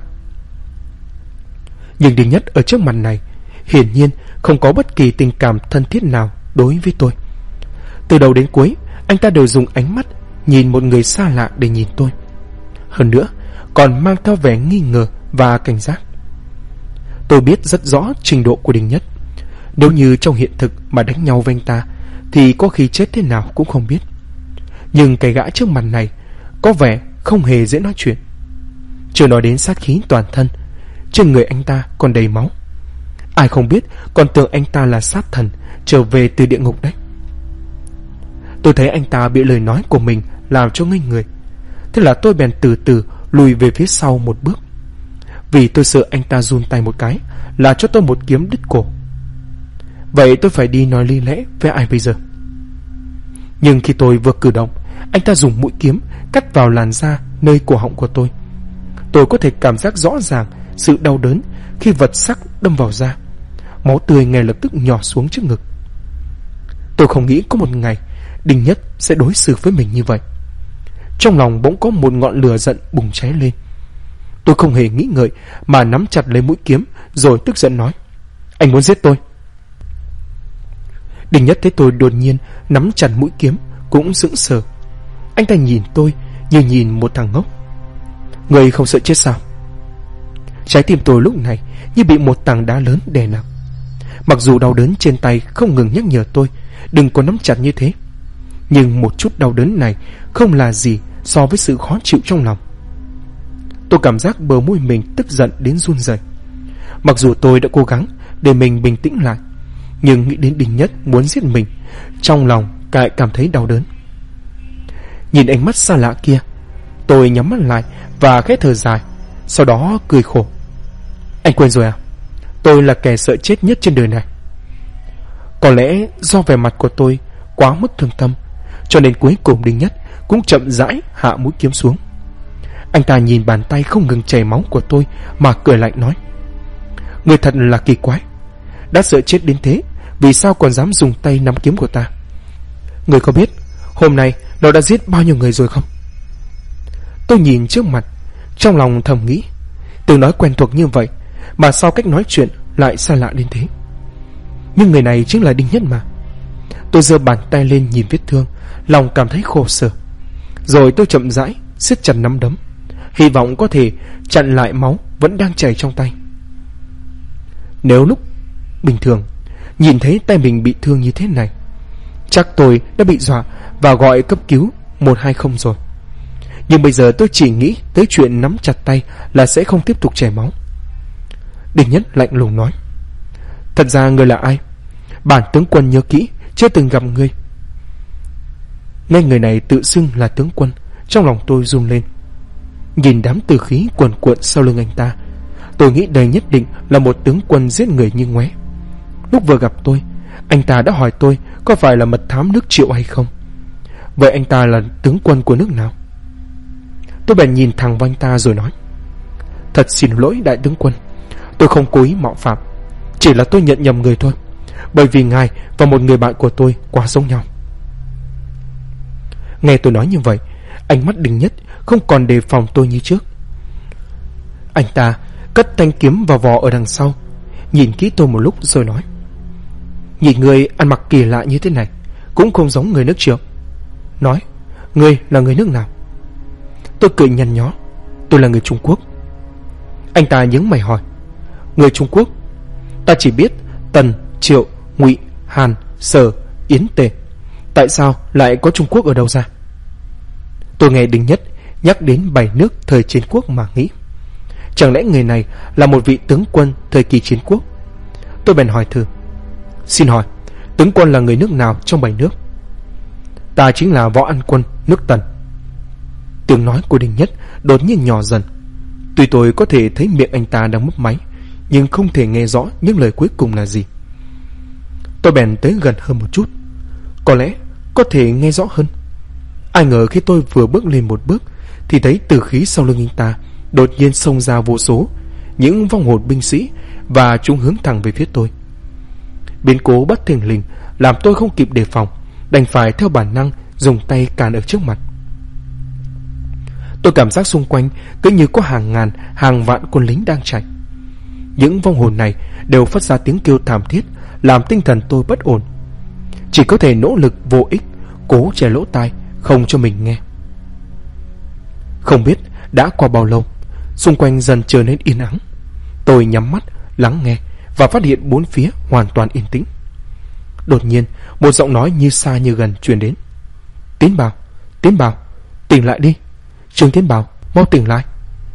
[SPEAKER 1] Nhưng Đinh Nhất ở trước mặt này hiển nhiên không có bất kỳ tình cảm thân thiết nào đối với tôi. Từ đầu đến cuối anh ta đều dùng ánh mắt nhìn một người xa lạ để nhìn tôi. Hơn nữa còn mang theo vẻ nghi ngờ và cảnh giác. Tôi biết rất rõ trình độ của Đinh Nhất. Nếu như trong hiện thực mà đánh nhau với anh ta thì có khi chết thế nào cũng không biết. Nhưng cái gã trước mặt này có vẻ không hề dễ nói chuyện. Chưa nói đến sát khí toàn thân, trên người anh ta còn đầy máu. Ai không biết còn tưởng anh ta là sát thần trở về từ địa ngục đấy. Tôi thấy anh ta bị lời nói của mình làm cho ngây người. Thế là tôi bèn từ từ lùi về phía sau một bước, vì tôi sợ anh ta run tay một cái là cho tôi một kiếm đứt cổ. Vậy tôi phải đi nói lý lẽ với ai bây giờ? Nhưng khi tôi vừa cử động, anh ta dùng mũi kiếm cắt vào làn da nơi cổ họng của tôi. Tôi có thể cảm giác rõ ràng sự đau đớn khi vật sắc đâm vào da. Máu tươi ngay lập tức nhỏ xuống trước ngực. Tôi không nghĩ có một ngày Đinh Nhất sẽ đối xử với mình như vậy. Trong lòng bỗng có một ngọn lửa giận bùng cháy lên. Tôi không hề nghĩ ngợi mà nắm chặt lấy mũi kiếm, rồi tức giận nói: "Anh muốn giết tôi?" Đinh Nhất thấy tôi đột nhiên nắm chặt mũi kiếm cũng sững sờ. Anh ta nhìn tôi như nhìn một thằng ngốc. "Người không sợ chết sao?" Trái tim tôi lúc này như bị một tảng đá lớn đè nặng. Mặc dù đau đớn trên tay không ngừng nhắc nhở tôi đừng có nắm chặt như thế, nhưng một chút đau đớn này không là gì so với sự khó chịu trong lòng. Tôi cảm giác bờ môi mình tức giận đến run rẩy. Mặc dù tôi đã cố gắng để mình bình tĩnh lại, nhưng nghĩ đến Đinh Nhất muốn giết mình, trong lòng lại cảm thấy đau đớn. Nhìn ánh mắt xa lạ kia, tôi nhắm mắt lại và khẽ thở dài, sau đó cười khổ. "Anh quên rồi à? Tôi là kẻ sợ chết nhất trên đời này." Có lẽ do vẻ mặt của tôi quá mức thương tâm, cho nên cuối cùng Đinh Nhất cũng chậm rãi hạ mũi kiếm xuống. Anh ta nhìn bàn tay không ngừng chảy máu của tôi mà cười lạnh nói: "Người thật là kỳ quái. Đã sợ chết đến thế, vì sao còn dám dùng tay nắm kiếm của ta? Người có biết hôm nay nó đã giết bao nhiêu người rồi không?" Tôi nhìn trước mặt, trong lòng thầm nghĩ, từng nói quen thuộc như vậy mà sao cách nói chuyện lại xa lạ đến thế. Nhưng người này chính là Đinh Nhất mà. Tôi giơ bàn tay lên nhìn vết thương, lòng cảm thấy khổ sở. Rồi tôi chậm rãi siết chặt nắm đấm, hy vọng có thể chặn lại máu vẫn đang chảy trong tay. Nếu lúc bình thường nhìn thấy tay mình bị thương như thế này, chắc tôi đã bị dọa và gọi cấp cứu 120 rồi. Nhưng bây giờ tôi chỉ nghĩ tới chuyện nắm chặt tay là sẽ không tiếp tục chảy máu. Đinh Nhất lạnh lùng nói: "Thật ra người là ai? Bản tướng quân nhớ kỹ, chưa từng gặp ngươi." Nghe người này tự xưng là tướng quân, trong lòng tôi run lên. Nhìn đám tử khí cuồn cuộn sau lưng anh ta, tôi nghĩ đây nhất định là một tướng quân giết người như ngoé. Lúc vừa gặp tôi, anh ta đã hỏi tôi có phải là mật thám nước Triệu hay không. Vậy anh ta là tướng quân của nước nào? Tôi bèn nhìn thẳng vào anh ta rồi nói: "Thật xin lỗi đại tướng quân, tôi không cố ý mạo phạm, chỉ là tôi nhận nhầm người thôi, bởi vì ngài và một người bạn của tôi quá giống nhau." Nghe tôi nói như vậy, ánh mắt Đinh Nhất không còn đề phòng tôi như trước. Anh ta cất thanh kiếm vào vỏ ở đằng sau, nhìn kỹ tôi một lúc rồi nói: "Nhìn người ăn mặc kỳ lạ như thế này cũng không giống người nước Triệu. Nói, người là người nước nào?" Tôi cười nhăn nhó: "Tôi là người Trung Quốc." Anh ta nhướng mày hỏi: "Người Trung Quốc? Ta chỉ biết Tần, Triệu, Ngụy, Hàn, Sở, Yến, Tề. Tại sao lại có Trung Quốc ở đâu ra?" Tôi nghe Đinh Nhất nhắc đến 7 nước thời chiến quốc mà nghĩ, chẳng lẽ người này là một vị tướng quân thời kỳ chiến quốc? Tôi bèn hỏi thử: "Xin hỏi, tướng quân là người nước nào trong 7 nước?" "Ta chính là Võ An Quân nước Tần." Tiếng nói của Đinh Nhất đột nhiên nhỏ dần. Tuy tôi có thể thấy miệng anh ta đang mấp máy, nhưng không thể nghe rõ những lời cuối cùng là gì. Tôi bèn tới gần hơn một chút, có lẽ có thể nghe rõ hơn. Ai ngờ khi tôi vừa bước lên một bước thì thấy từ khí sau lưng anh ta đột nhiên xông ra vô số những vong hồn binh sĩ, và chúng hướng thẳng về phía tôi. Biến cố bất thình lình làm tôi không kịp đề phòng, đành phải theo bản năng dùng tay cản ở trước mặt. Tôi cảm giác xung quanh cứ như có hàng ngàn, hàng vạn quân lính đang chạy. Những vong hồn này đều phát ra tiếng kêu thảm thiết, làm tinh thần tôi bất ổn. Chỉ có thể nỗ lực vô ích, cố che lỗ tai không cho mình nghe. Không biết đã qua bao lâu, xung quanh dần trở nên yên ắng. Tôi nhắm mắt lắng nghe và phát hiện bốn phía hoàn toàn yên tĩnh. Đột nhiên một giọng nói như xa như gần truyền đến: Tiến Bảo, tỉnh lại đi. Trương Tiến Bảo, mau tỉnh lại."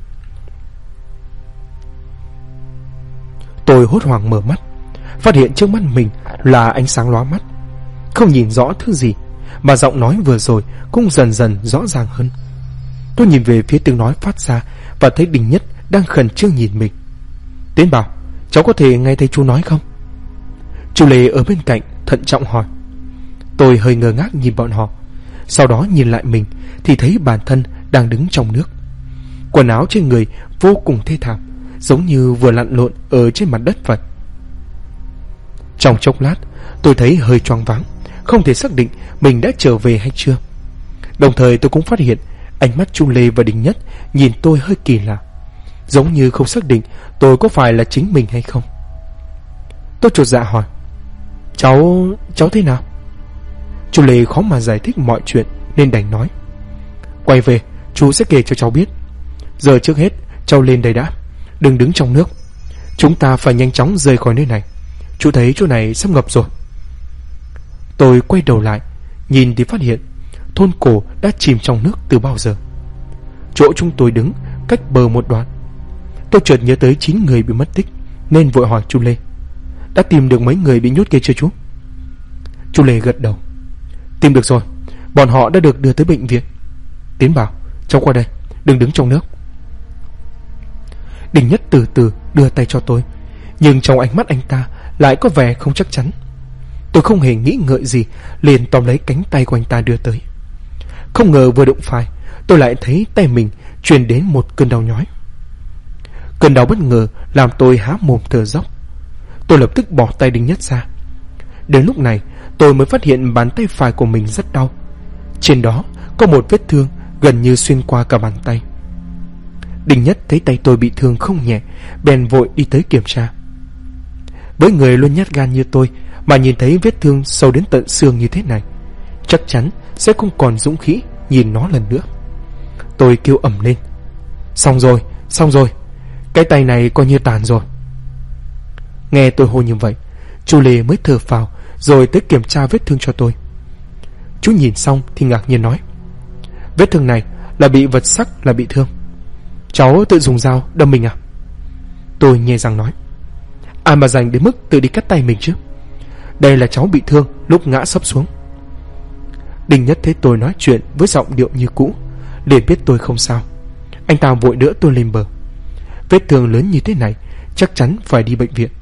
[SPEAKER 1] Tôi hốt hoảng mở mắt, phát hiện trước mắt mình là ánh sáng lóa mắt, không nhìn rõ thứ gì, mà giọng nói vừa rồi cũng dần dần rõ ràng hơn. Tôi nhìn về phía tiếng nói phát ra và thấy Đình Nhất đang khẩn trương nhìn mình. Tiến Bảo, cháu có thể nghe thấy chú nói không? Chú Lê ở bên cạnh thận trọng hỏi. Tôi hơi ngơ ngác nhìn bọn họ, sau đó nhìn lại mình thì thấy bản thân đang đứng trong nước. Quần áo trên người vô cùng thê thảm, giống như vừa lặn lộn ở trên mặt đất vậy. Trong chốc lát tôi thấy hơi choáng váng, không thể xác định mình đã trở về hay chưa. Đồng thời tôi cũng phát hiện ánh mắt Chu Lê và Đình Nhất nhìn tôi hơi kỳ lạ, giống như không xác định tôi có phải là chính mình hay không. Tôi chột dạ hỏi, Cháu thế nào? Chu Lê khó mà giải thích mọi chuyện nên đành nói, quay về chú sẽ kể cho cháu biết. Giờ trước hết cháu lên đây đã, đừng đứng trong nước. Chúng ta phải nhanh chóng rời khỏi nơi này. Chú thấy chỗ này sắp ngập rồi. Tôi quay đầu lại nhìn thì phát hiện thôn cổ đã chìm trong nước từ bao giờ. Chỗ chúng tôi đứng cách bờ một đoạn. Tôi chợt nhớ tới 9 người bị mất tích nên vội hỏi Chu Lê, đã tìm được mấy người bị nhốt kia chưa chú? Chu Lê gật đầu, tìm được rồi, bọn họ đã được đưa tới bệnh viện. Tiến Bảo, cháu qua đây, đừng đứng trong nước. Đình Nhất từ từ đưa tay cho tôi, nhưng trong ánh mắt anh ta lại có vẻ không chắc chắn. Tôi không hề nghĩ ngợi gì, liền tóm lấy cánh tay của anh ta đưa tới. Không ngờ vừa đụng phải, tôi lại thấy tay mình truyền đến một cơn đau nhói. Cơn đau bất ngờ làm tôi há mồm thở dốc. Tôi lập tức bỏ tay Đình Nhất ra. Đến lúc này tôi mới phát hiện bàn tay phải của mình rất đau. Trên đó có một vết thương gần như xuyên qua cả bàn tay. Đình Nhất thấy tay tôi bị thương không nhẹ, bèn vội đi tới kiểm tra. Với người luôn nhát gan như tôi mà nhìn thấy vết thương sâu đến tận xương như thế này, chắc chắn sẽ không còn dũng khí nhìn nó lần nữa. Tôi kêu ầm lên, xong rồi, cái tay này coi như tàn rồi. Nghe tôi hô như vậy, Chu Lê mới thở phào rồi tới kiểm tra vết thương cho tôi. Chú nhìn xong thì ngạc nhiên nói, vết thương này là bị vật sắc là bị thương. Cháu tự dùng dao đâm mình à? Tôi nhè răng nói, ai mà dành đến mức tự đi cắt tay mình chứ? Đây là cháu bị thương lúc ngã sấp xuống. Đình Nhất thấy tôi nói chuyện với giọng điệu như cũ, liền biết tôi không sao. Anh ta vội đỡ tôi lên bờ. Vết thương lớn như thế này chắc chắn phải đi bệnh viện.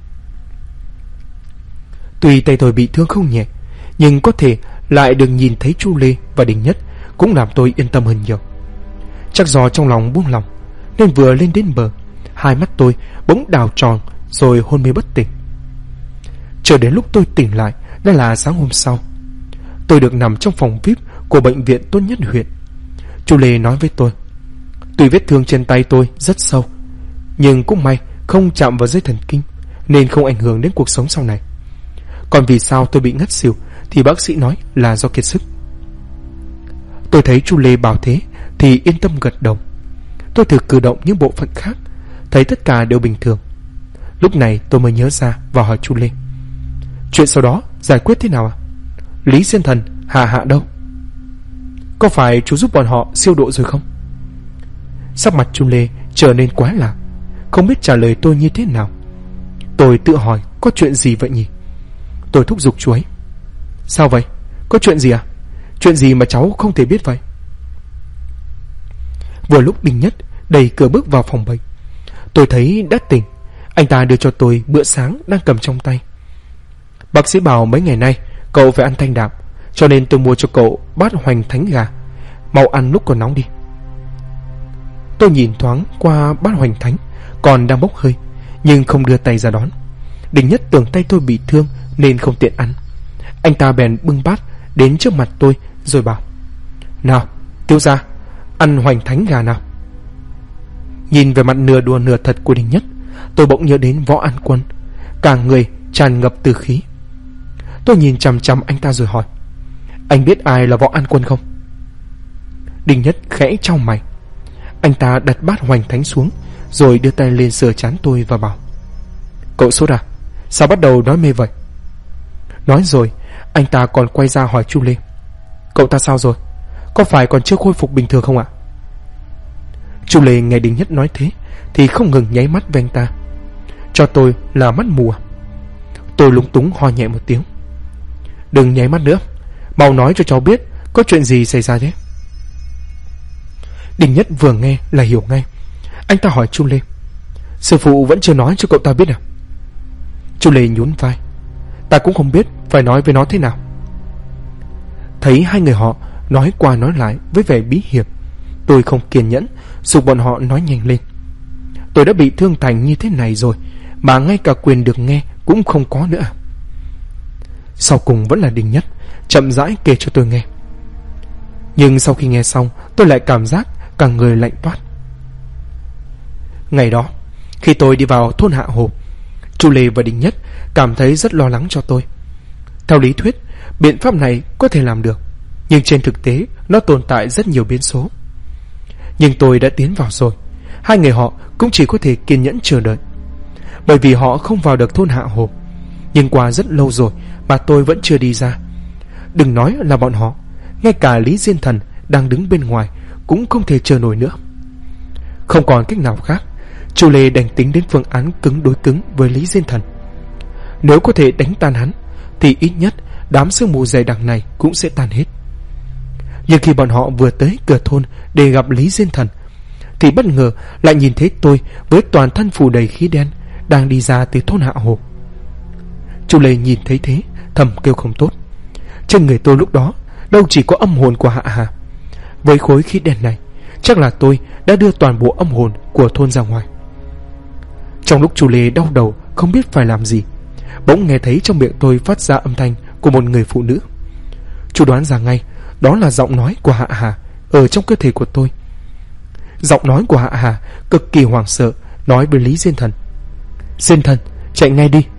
[SPEAKER 1] Tuy tay tôi bị thương không nhẹ, nhưng có thể lại được nhìn thấy Chu Lê và Đình Nhất cũng làm tôi yên tâm hơn nhiều. Chắc do trong lòng buông lòng nên vừa lên đến bờ, hai mắt tôi bỗng đào tròn rồi hôn mê bất tỉnh. Chờ đến lúc tôi tỉnh lại đã là sáng hôm sau. Tôi được nằm trong phòng VIP của bệnh viện tốt nhất huyện. Chu Lê nói với tôi, tuy vết thương trên tay tôi rất sâu, nhưng cũng may không chạm vào dây thần kinh nên không ảnh hưởng đến cuộc sống sau này. Còn vì sao tôi bị ngất xỉu thì bác sĩ nói là do kiệt sức. Tôi thấy Chu Lê bảo thế thì yên tâm gật đầu. Tôi thử cử động những bộ phận khác, thấy tất cả đều bình thường. Lúc này tôi mới nhớ ra và hỏi Chu Lê, chuyện sau đó giải quyết thế nào à? Lý Diên Thần, Hạ đâu? Có phải chú giúp bọn họ siêu độ rồi không? Sắc mặt Chu Lê trở nên quá lạ, không biết trả lời tôi như thế nào. Tôi tự hỏi có chuyện gì vậy nhỉ? Tôi thúc giục chú ấy, sao vậy? Có chuyện gì à? Chuyện gì mà cháu không thể biết vậy? Vừa lúc Đình Nhất đẩy cửa bước vào phòng bệnh, tôi thấy đã tỉnh. Anh ta đưa cho tôi bữa sáng đang cầm trong tay. Bác sĩ bảo mấy ngày nay cậu phải ăn thanh đạm, cho nên tôi mua cho cậu bát hoành thánh gà. Mau ăn lúc còn nóng đi. Tôi nhìn thoáng qua bát hoành thánh còn đang bốc hơi, nhưng không đưa tay ra đón. Đình Nhất tưởng tay tôi bị thương nên không tiện ăn. Anh ta bèn bưng bát đến trước mặt tôi rồi bảo, nào Tiêu gia, ăn hoành thánh gà nào. Nhìn về mặt nửa đùa nửa thật của Đình Nhất, tôi bỗng nhớ đến Võ An Quân, cả người tràn ngập từ khí. Tôi nhìn chằm chằm anh ta rồi hỏi, anh biết ai là Võ An Quân không? Đình Nhất khẽ chau mày. Anh ta đặt bát hoành thánh xuống rồi đưa tay lên sờ trán tôi và bảo, cậu sốt à? Sao bắt đầu nói mê vậy? Nói rồi anh ta còn quay ra hỏi Chu Lê, cậu ta sao rồi? Có phải còn chưa khôi phục bình thường không ạ? Chu Lê nghe Đình Nhất nói thế thì không ngừng nháy mắt với anh ta. Cho tôi là mắt mù à? Tôi lúng túng ho nhẹ một tiếng. Đừng nháy mắt nữa, mau nói cho cháu biết có chuyện gì xảy ra thế. Đinh Nhất vừa nghe là hiểu ngay. Anh ta hỏi Chu Lê: Sư phụ vẫn chưa nói cho cậu ta biết à? Chu Lê nhún vai: Ta cũng không biết phải nói với nó thế nào. Thấy hai người họ nói qua nói lại với vẻ bí hiểm, tôi không kiên nhẫn, giục bọn họ nói nhanh lên. Tôi đã bị thương thành như thế này rồi mà ngay cả quyền được nghe cũng không có nữa. Sau cùng vẫn là Đinh Nhất chậm rãi kể cho tôi nghe. Nhưng sau khi nghe xong, tôi lại cảm giác cả người lạnh toát. Ngày đó, khi tôi đi vào thôn Hạ Hồ, Chu Lê và Đinh Nhất cảm thấy rất lo lắng cho tôi. Theo lý thuyết, biện pháp này có thể làm được, nhưng trên thực tế nó tồn tại rất nhiều biến số. Nhưng tôi đã tiến vào rồi, hai người họ cũng chỉ có thể kiên nhẫn chờ đợi. Bởi vì họ không vào được thôn Hạ Hồ, nhưng qua rất lâu rồi mà tôi vẫn chưa đi ra. Đừng nói là bọn họ, ngay cả Lý Diên Thần đang đứng bên ngoài cũng không thể chờ nổi nữa. Không còn cách nào khác, Chu Lê đành tính đến phương án cứng đối cứng với Lý Diên Thần. Nếu có thể đánh tan hắn thì ít nhất đám sương mù dày đặc này cũng sẽ tan hết. Nhưng khi bọn họ vừa tới cửa thôn để gặp Lý Diên Thần thì bất ngờ lại nhìn thấy tôi với toàn thân phủ đầy khí đen đang đi ra từ thôn Hạ Hồ. Chu Lê nhìn thấy thế thầm kêu không tốt. Trên người tôi lúc đó đâu chỉ có âm hồn của Hạ Hà. Với khối khí đen này, chắc là tôi đã đưa toàn bộ âm hồn của thôn ra ngoài. Trong lúc Chu Lê đau đầu không biết phải làm gì, bỗng nghe thấy trong miệng tôi phát ra âm thanh của một người phụ nữ. Chu đoán ra ngay đó là giọng nói của Hạ Hà ở trong cơ thể của tôi. Giọng nói của Hạ Hà cực kỳ hoảng sợ, nói với Lý Diên Thần: Diên Thần, chạy ngay đi.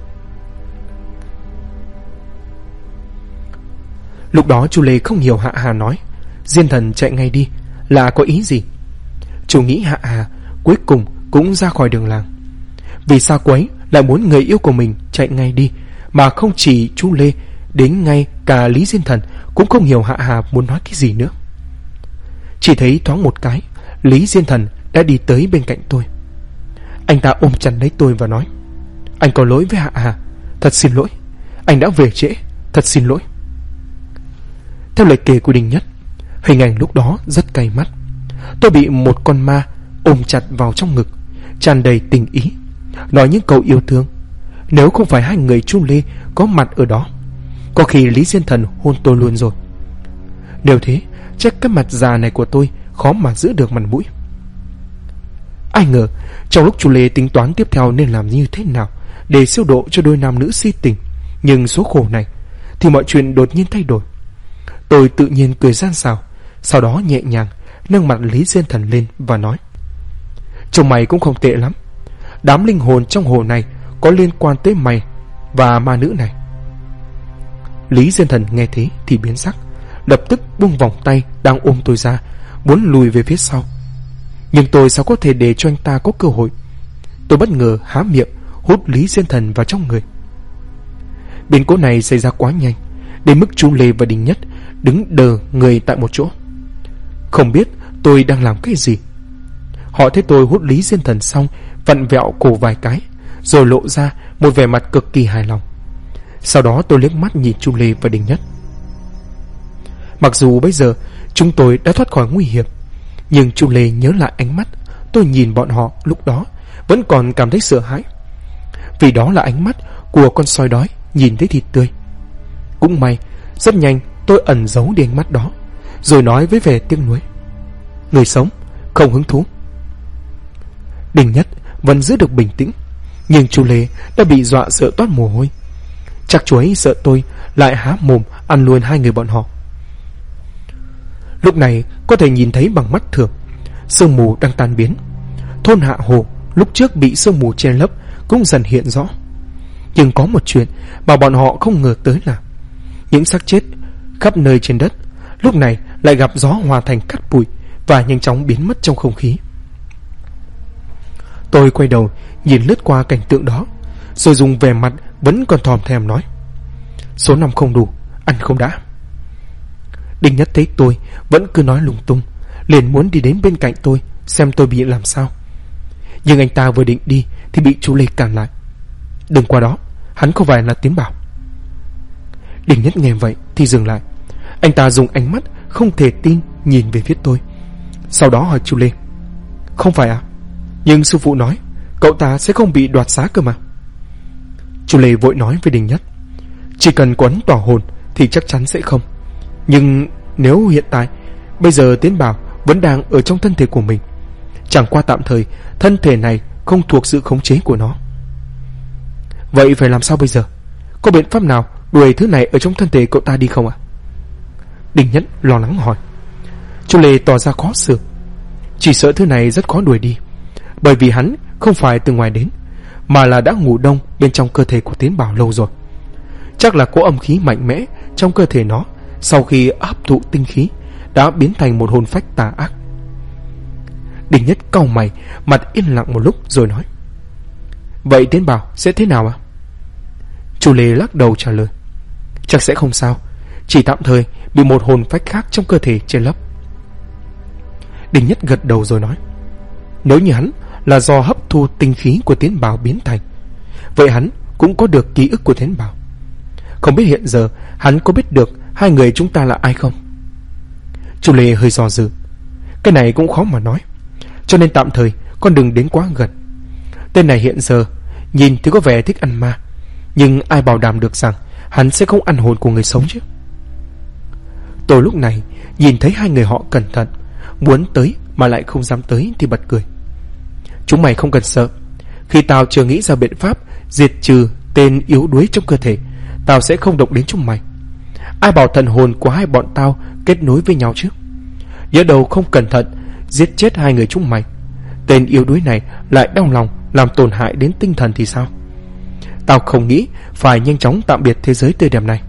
[SPEAKER 1] Lúc đó Chu Lê không hiểu Hạ Hà nói Diên Thần chạy ngay đi là có ý gì. Chu nghĩ Hạ Hà cuối cùng cũng ra khỏi đường làng. Vì sao cô ấy lại muốn người yêu của mình chạy ngay đi, mà không chỉ Chu Lê, đến ngay cả Lý Diên Thần cũng không hiểu Hạ Hà muốn nói cái gì nữa. Chỉ thấy thoáng một cái, Lý Diên Thần đã đi tới bên cạnh tôi. Anh ta ôm chặt lấy tôi và nói: Anh có lỗi với Hạ Hà, thật xin lỗi. Anh đã về trễ, thật xin lỗi. Theo lời kể của Đinh Nhất, hình ảnh lúc đó rất cay mắt. Tôi bị một con ma ôm chặt vào trong ngực, tràn đầy tình ý, nói những câu yêu thương. Nếu không phải hai người Chu Lê có mặt ở đó, có khi Lý Diên Thần hôn tôi luôn rồi. Nếu thế, chắc cái mặt già này của tôi khó mà giữ được mặt mũi. Ai ngờ trong lúc Chu Lê tính toán tiếp theo nên làm như thế nào để siêu độ cho đôi nam nữ si tình nhưng số khổ này, thì mọi chuyện đột nhiên thay đổi. Tôi tự nhiên cười gian xảo, sau đó nhẹ nhàng nâng mặt Lý Diên Thần lên và nói: Trông mày cũng không tệ lắm. Đám linh hồn trong hồ này có liên quan tới mày và ma nữ này. Lý Diên Thần nghe thế thì biến sắc, lập tức buông vòng tay đang ôm tôi ra, muốn lùi về phía sau. Nhưng tôi sao có thể để cho anh ta có cơ hội. Tôi bất ngờ há miệng hút Lý Diên Thần vào trong người. Biến cố này xảy ra quá nhanh, đến mức Chu Lê và Đinh Nhất đứng đờ người tại một chỗ, không biết tôi đang làm cái gì. Họ thấy tôi hút Lý Diên Thần xong, vặn vẹo cổ vài cái, rồi lộ ra một vẻ mặt cực kỳ hài lòng. Sau đó tôi liếc mắt nhìn Chu Lê và Đinh Nhất. Mặc dù bây giờ chúng tôi đã thoát khỏi nguy hiểm, nhưng Chu Lê nhớ lại ánh mắt tôi nhìn bọn họ lúc đó, vẫn còn cảm thấy sợ hãi. Vì đó là ánh mắt của con sói đói nhìn thấy thịt tươi. Cũng may, rất nhanh tôi ẩn giấu đi ánh mắt đó, rồi nói với vẻ tiếc nuối: Người sống, không hứng thú. Đinh Nhất vẫn giữ được bình tĩnh, nhưng Chu Lê đã bị dọa sợ toát mồ hôi. Chắc chú ấy sợ tôi lại há mồm ăn luôn hai người bọn họ. Lúc này có thể nhìn thấy bằng mắt thường, sương mù đang tan biến. Thôn Hạ Hồ lúc trước bị sương mù che lấp cũng dần hiện rõ. Nhưng có một chuyện mà bọn họ không ngờ tới là những xác chết khắp nơi trên đất lúc này lại gặp gió hòa thành cát bụi và nhanh chóng biến mất trong không khí. Tôi quay đầu nhìn lướt qua cảnh tượng đó, rồi dùng vẻ mặt vẫn còn thòm thèm nói: Số năm không đủ, ăn không đã. Đinh Nhất thấy tôi vẫn cứ nói lung tung, liền muốn đi đến bên cạnh tôi xem tôi bị làm sao. Nhưng anh ta vừa định đi thì bị Chu Lê cản lại: Đừng qua đó, hắn không phải là Tiến Bảo. Đinh Nhất nghe vậy thì dừng lại. Anh ta dùng ánh mắt không thể tin nhìn về phía tôi, Sau đó hỏi Chu Lê: Không phải à? Nhưng sư phụ nói cậu ta sẽ không bị đoạt xá cơ mà. Chu Lê vội nói với Đình Nhất: Chỉ cần quấn tỏa hồn thì chắc chắn sẽ không. Nhưng nếu hiện tại bây giờ Tiến Bảo vẫn đang ở trong thân thể của mình, chẳng qua tạm thời thân thể này không thuộc sự khống chế của nó. Vậy phải làm sao bây giờ? Có biện pháp nào đuổi thứ này ở trong thân thể cậu ta đi không ạ? Đình Nhất lo lắng hỏi. Chu Lê tỏ ra khó xử. Chỉ sợ thứ này rất khó đuổi đi, bởi vì hắn không phải từ ngoài đến, mà là đã ngủ đông bên trong cơ thể của Tiến Bảo lâu rồi. Chắc là có âm khí mạnh mẽ trong cơ thể nó, sau khi hấp thụ tinh khí đã biến thành một hồn phách tà ác. Đình Nhất cau mày, mặt yên lặng một lúc rồi nói: Vậy Tiến Bảo sẽ thế nào ạ? Chu Lê lắc đầu trả lời: Chắc sẽ không sao, chỉ tạm thời bị một hồn phách khác trong cơ thể che lấp. Đình Nhất gật đầu rồi nói: Nếu như hắn là do hấp thu tinh khí của Tiến Bảo biến thành, vậy hắn cũng có được ký ức của Tiến Bảo. Không biết hiện giờ hắn có biết được hai người chúng ta là ai không? Chu Lê hơi do dự. Cái này cũng khó mà nói, cho nên tạm thời con đừng đến quá gần. Tên này hiện giờ nhìn thì có vẻ thích ăn ma, nhưng ai bảo đảm được rằng hắn sẽ không ăn hồn của người sống chứ? Tôi lúc này nhìn thấy hai người họ cẩn thận, muốn tới mà lại không dám tới thì bật cười. Chúng mày không cần sợ, khi tao chưa nghĩ ra biện pháp diệt trừ tên yếu đuối trong cơ thể, tao sẽ không động đến chúng mày. Ai bảo thần hồn của hai bọn tao kết nối với nhau chứ? Nhớ đầu không cẩn thận giết chết hai người chúng mày, tên yếu đuối này lại đau lòng làm tổn hại đến tinh thần thì sao? Tao không nghĩ phải nhanh chóng tạm biệt thế giới tươi đẹp này.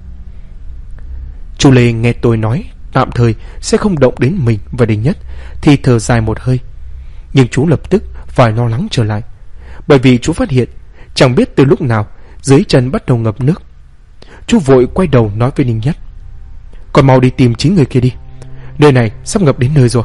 [SPEAKER 1] Chu Lê nghe tôi nói tạm thời sẽ không động đến mình và Đình Nhất thì thở dài một hơi. Nhưng chú lập tức phải lo lắng trở lại, bởi vì chú phát hiện chẳng biết từ lúc nào dưới chân bắt đầu ngập nước. Chú vội quay đầu nói với Đình Nhất: Còn mau đi tìm 9 người kia đi, nơi này sắp ngập đến nơi rồi.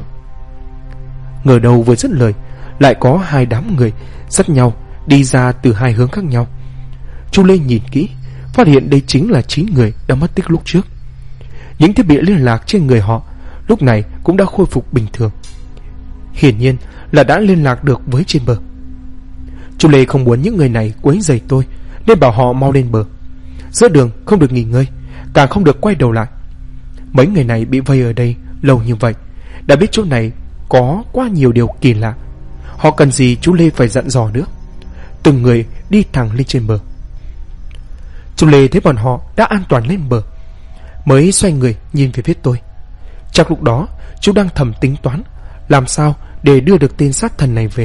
[SPEAKER 1] Ngờ đâu vừa dứt lời, lại có hai đám người dắt nhau đi ra từ hai hướng khác nhau. Chu Lê nhìn kỹ, phát hiện đây chính là 9 người đã mất tích lúc trước. Những thiết bị liên lạc trên người họ lúc này cũng đã khôi phục bình thường, hiển nhiên là đã liên lạc được với trên bờ. Chu Lê không muốn những người này quấy rầy tôi, nên bảo họ mau lên bờ. Giữa đường không được nghỉ ngơi, càng không được quay đầu lại. Mấy người này bị vây ở đây lâu như vậy, đã biết chỗ này có quá nhiều điều kỳ lạ. Họ cần gì chú Lê phải dặn dò nữa. Từng người đi thẳng lên trên bờ. Chu Lê thấy bọn họ đã an toàn lên bờ, mới xoay người nhìn về phía tôi. Chắc lúc đó chú đang thầm tính toán làm sao để đưa được tên sát thần này về.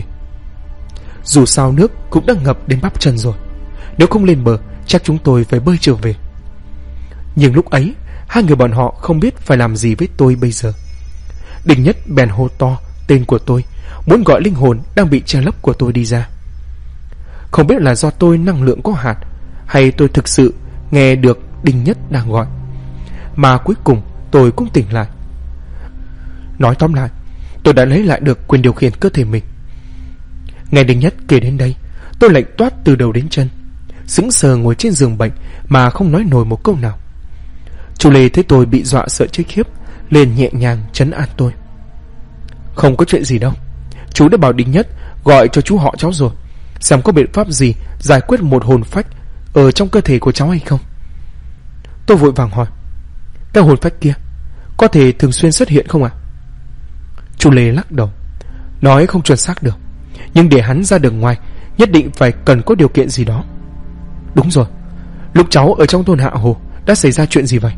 [SPEAKER 1] Dù sao nước cũng đã ngập đến bắp chân rồi, nếu không lên bờ chắc chúng tôi phải bơi trở về. Nhưng lúc ấy hai người bọn họ không biết phải làm gì với tôi bây giờ. Đình Nhất bèn hô to tên của tôi, muốn gọi linh hồn đang bị che lấp của tôi đi ra. Không biết là do tôi năng lượng có hạn, hay tôi thực sự nghe được Đình Nhất đang gọi, mà cuối cùng tôi cũng tỉnh lại. Nói tóm lại, tôi đã lấy lại được quyền điều khiển cơ thể mình. Nghe Đình Nhất kể đến đây, tôi lạnh toát từ đầu đến chân, sững sờ ngồi trên giường bệnh mà không nói nổi một câu nào. Chu Lê thấy tôi bị dọa sợ chết khiếp, liền nhẹ nhàng trấn an tôi. Không có chuyện gì đâu, chú đã bảo Đình Nhất gọi cho chú họ cháu rồi, xem có biện pháp gì giải quyết một hồn phách ở trong cơ thể của cháu hay không. Tôi vội vàng hỏi: Cái hồn phách kia có thể thường xuyên xuất hiện không ạ? Chu Lê lắc đầu, nói không chuẩn xác được, nhưng để hắn ra được ngoài nhất định phải cần có điều kiện gì đó. Đúng rồi, lúc cháu ở trong thôn Hạ Hồ đã xảy ra chuyện gì vậy?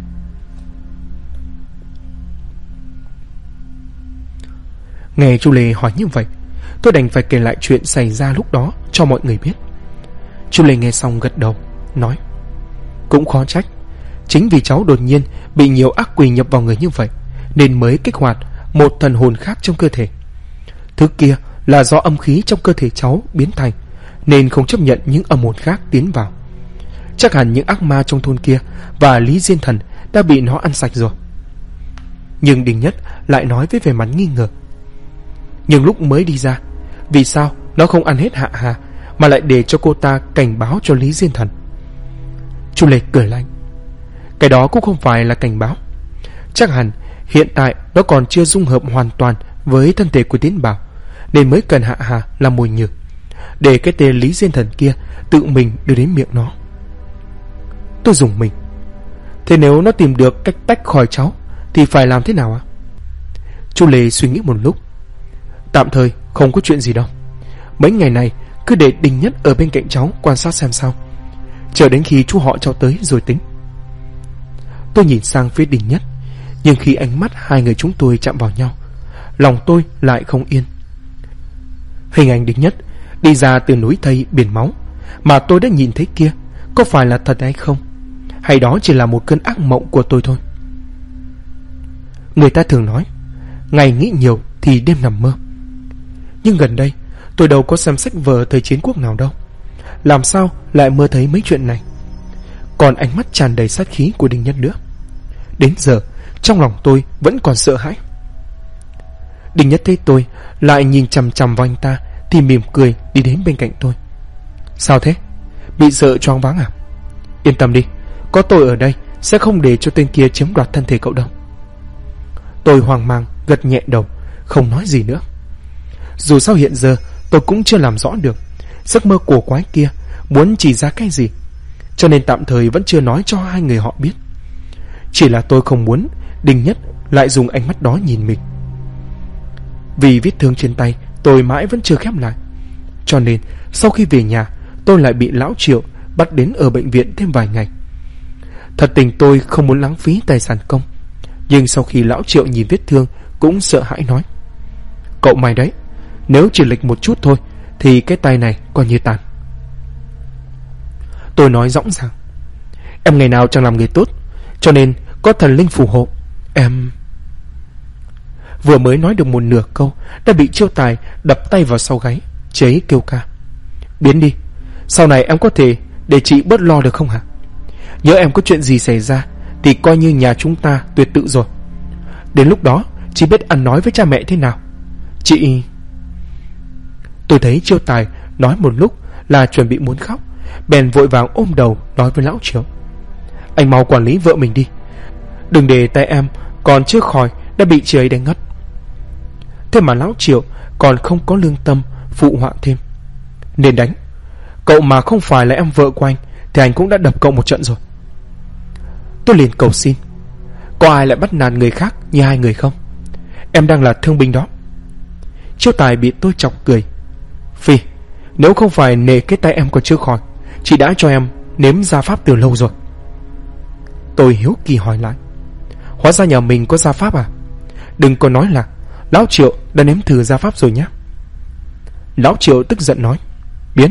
[SPEAKER 1] Nghe Chu Lê hỏi như vậy, tôi đành phải kể lại chuyện xảy ra lúc đó cho mọi người biết. Chu Lê nghe xong gật đầu, nói: Cũng khó trách, chính vì cháu đột nhiên bị nhiều ác quỷ nhập vào người như vậy, nên mới kích hoạt một thần hồn khác trong cơ thể. Thứ kia là do âm khí trong cơ thể cháu biến thành, nên không chấp nhận những âm hồn khác tiến vào. Chắc hẳn những ác ma trong thôn kia và Lý Diên Thần đã bị nó ăn sạch rồi. Nhưng Đình Nhất lại nói với vẻ mặt nghi ngờ: Nhưng lúc mới đi ra, vì sao nó không ăn hết Hạ Hà mà lại để cho cô ta cảnh báo cho Lý Diên Thần? Chu Lê cười lạnh: Cái đó cũng không phải là cảnh báo, chắc hẳn hiện tại nó còn chưa dung hợp hoàn toàn với thân thể của Tiến Bảo, nên mới cần Hạ Hà làm mồi nhử, để cái tên Lý Diên Thần kia tự mình đưa đến miệng nó. Tôi dùng mình. Thế nếu nó tìm được cách tách khỏi cháu thì phải làm thế nào ạ? Chú Lê suy nghĩ một lúc. Tạm thời không có chuyện gì đâu. Mấy ngày này cứ để Đình Nhất ở bên cạnh cháu quan sát xem sao, chờ đến khi chú họ cháu tới rồi tính. Tôi nhìn sang phía Đình Nhất, nhưng khi ánh mắt hai người chúng tôi chạm vào nhau, lòng tôi lại không yên. Hình ảnh Đình Nhất đi ra từ núi thây biển máu mà tôi đã nhìn thấy kia, có phải là thật hay không, hay đó chỉ là một cơn ác mộng của tôi thôi? Người ta thường nói ngày nghĩ nhiều thì đêm nằm mơ, nhưng gần đây tôi đâu có xem sách vở thời chiến quốc nào đâu, làm sao lại mơ thấy mấy chuyện này? Còn ánh mắt tràn đầy sát khí của Đình Nhất nữa. Đến giờ trong lòng tôi vẫn còn sợ hãi. Đình Nhất thấy tôi lại nhìn chằm chằm vào anh ta thì mỉm cười đi đến bên cạnh tôi. Sao thế? Bị sợ choáng váng à? Yên tâm đi, có tôi ở đây sẽ không để cho tên kia chiếm đoạt thân thể cậu đâu. Tôi hoang mang gật nhẹ đầu, không nói gì nữa. Dù sao hiện giờ tôi cũng chưa làm rõ được giấc mơ cổ quái kia muốn chỉ ra cái gì, cho nên tạm thời vẫn chưa nói cho hai người họ biết. Chỉ là tôi không muốn Đình Nhất lại dùng ánh mắt đó nhìn mình. Vì vết thương trên tay tôi mãi vẫn chưa khép lại, cho nên sau khi về nhà tôi lại bị lão Triệu bắt đến ở bệnh viện thêm vài ngày. Thật tình tôi không muốn lãng phí tài sản công, nhưng sau khi lão Triệu nhìn vết thương cũng sợ hãi nói: Cậu mày đấy, nếu chỉ lệch một chút thôi thì cái tay này coi như tàn. Tôi nói dõng dàng: Em ngày nào chẳng làm người tốt, cho nên có thần linh phù hộ. Em... Vừa mới nói được một nửa câu đã bị Chiêu Tài đập tay vào sau gáy, chế ấy kêu ca: Biến đi, sau này em có thể để chị bớt lo được không hả? Nhớ em có chuyện gì xảy ra thì coi như nhà chúng ta tuyệt tự rồi. Đến lúc đó chị biết ăn nói với cha mẹ thế nào. Chị... Tôi thấy Chiêu Tài nói một lúc là chuẩn bị muốn khóc, bèn vội vàng ôm đầu nói với lão Triệu: Anh mau quản lý vợ mình đi, đừng để tay em còn chưa khỏi đã bị chị ấy đánh ngất. Thế mà lão Triệu còn không có lương tâm phụ họa thêm: Nên đánh, cậu mà không phải là em vợ của anh thì anh cũng đã đập cậu một trận rồi. Tôi liền cầu xin: Có ai lại bắt nạt người khác như hai người không? Em đang là thương binh đó. Chiêu Tài bị tôi chọc cười: Phi, nếu không phải nể cái tay em còn chưa khỏi, chị đã cho em nếm gia pháp từ lâu rồi. Tôi hiếu kỳ hỏi lại: Hóa ra nhà mình có gia pháp à? Đừng có nói là lão Triệu đã nếm thử gia pháp rồi nhé. Lão Triệu tức giận nói: Biến.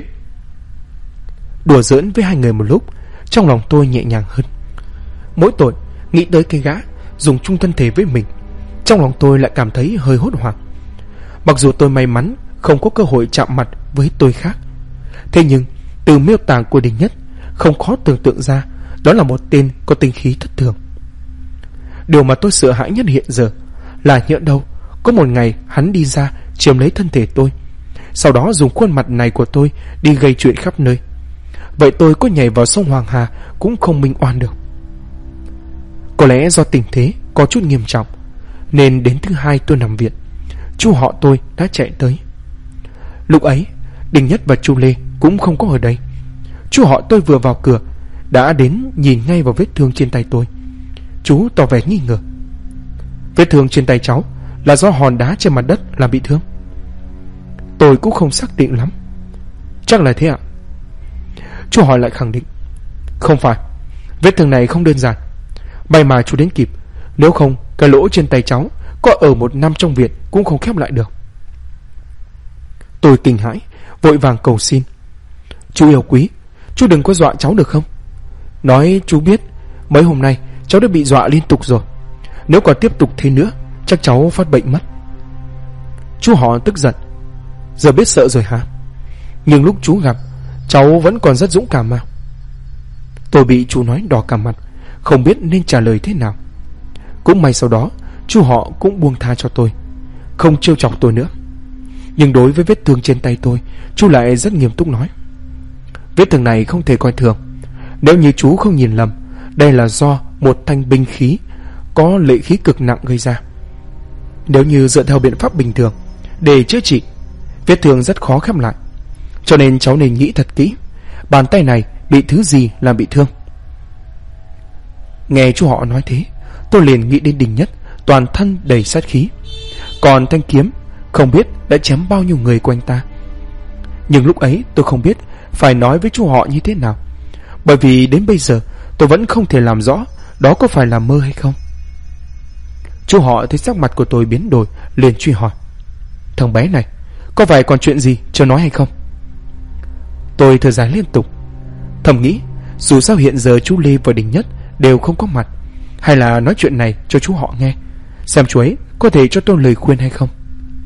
[SPEAKER 1] Đùa giỡn với hai người một lúc, trong lòng tôi nhẹ nhàng hơn. Mỗi tội nghĩ tới cái gã dùng chung thân thể với mình, trong lòng tôi lại cảm thấy hơi hốt hoảng. Mặc dù tôi may mắn không có cơ hội chạm mặt với tôi khác, thế nhưng từ miêu tả của Đình Nhất không khó tưởng tượng ra đó là một tên có tinh khí thất thường. Điều mà tôi sợ hãi nhất hiện giờ là nhỡ đâu có một ngày hắn đi ra chiếm lấy thân thể tôi, sau đó dùng khuôn mặt này của tôi đi gây chuyện khắp nơi. Vậy tôi có nhảy vào sông Hoàng Hà cũng không minh oan được. Có lẽ do tình thế có chút nghiêm trọng, nên đến thứ hai tôi nằm viện, chú họ tôi đã chạy tới. Lúc ấy Đình Nhất và chú Lê cũng không có ở đây. Chú họ tôi vừa vào cửa đã đến nhìn ngay vào vết thương trên tay tôi. Chú tỏ vẻ nghi ngờ: Vết thương trên tay cháu là do hòn đá trên mặt đất làm bị thương? Tôi cũng không xác định lắm. Chắc là thế ạ. Chú hỏi lại khẳng định: Không phải, vết thương này không đơn giản. May mà chú đến kịp, nếu không cái lỗ trên tay cháu có ở một năm trong viện cũng không khép lại được. Tôi kinh hãi vội vàng cầu xin: Chú yêu quý, chú đừng có dọa cháu được không? Nói chú biết mấy hôm nay cháu đã bị dọa liên tục rồi, nếu còn tiếp tục thế nữa chắc cháu phát bệnh mất. Chú họ tức giận: Giờ biết sợ rồi hả? Nhưng lúc chú gặp cháu vẫn còn rất dũng cảm mà. Tôi bị chú nói đỏ cả mặt, không biết nên trả lời thế nào. Cũng may sau đó chú họ cũng buông tha cho tôi, không trêu chọc tôi nữa. Nhưng đối với vết thương trên tay tôi, chú lại rất nghiêm túc nói: Vết thương này không thể coi thường. Nếu như chú không nhìn lầm, đây là do một thanh binh khí có lệ khí cực nặng gây ra. Nếu như dựa theo biện pháp bình thường để chữa trị, vết thương rất khó khép lại. Cho nên cháu nên nghĩ thật kỹ, bàn tay này bị thứ gì làm bị thương. Nghe chú họ nói thế, tôi liền nghĩ đến Đình Nhất, toàn thân đầy sát khí. Còn thanh kiếm không biết đã chém bao nhiêu người của anh ta. Nhưng lúc ấy tôi không biết phải nói với chú họ như thế nào, bởi vì đến bây giờ tôi vẫn không thể làm rõ đó có phải là mơ hay không. Chú họ thấy sắc mặt của tôi biến đổi, liền truy hỏi: thằng bé này có phải còn chuyện gì chưa nói hay không? Tôi thở dài liên tục, thầm nghĩ dù sao hiện giờ chú Lê và Đình Nhất đều không có mặt, hay là nói chuyện này cho chú họ nghe, xem chú ấy có thể cho tôi lời khuyên hay không.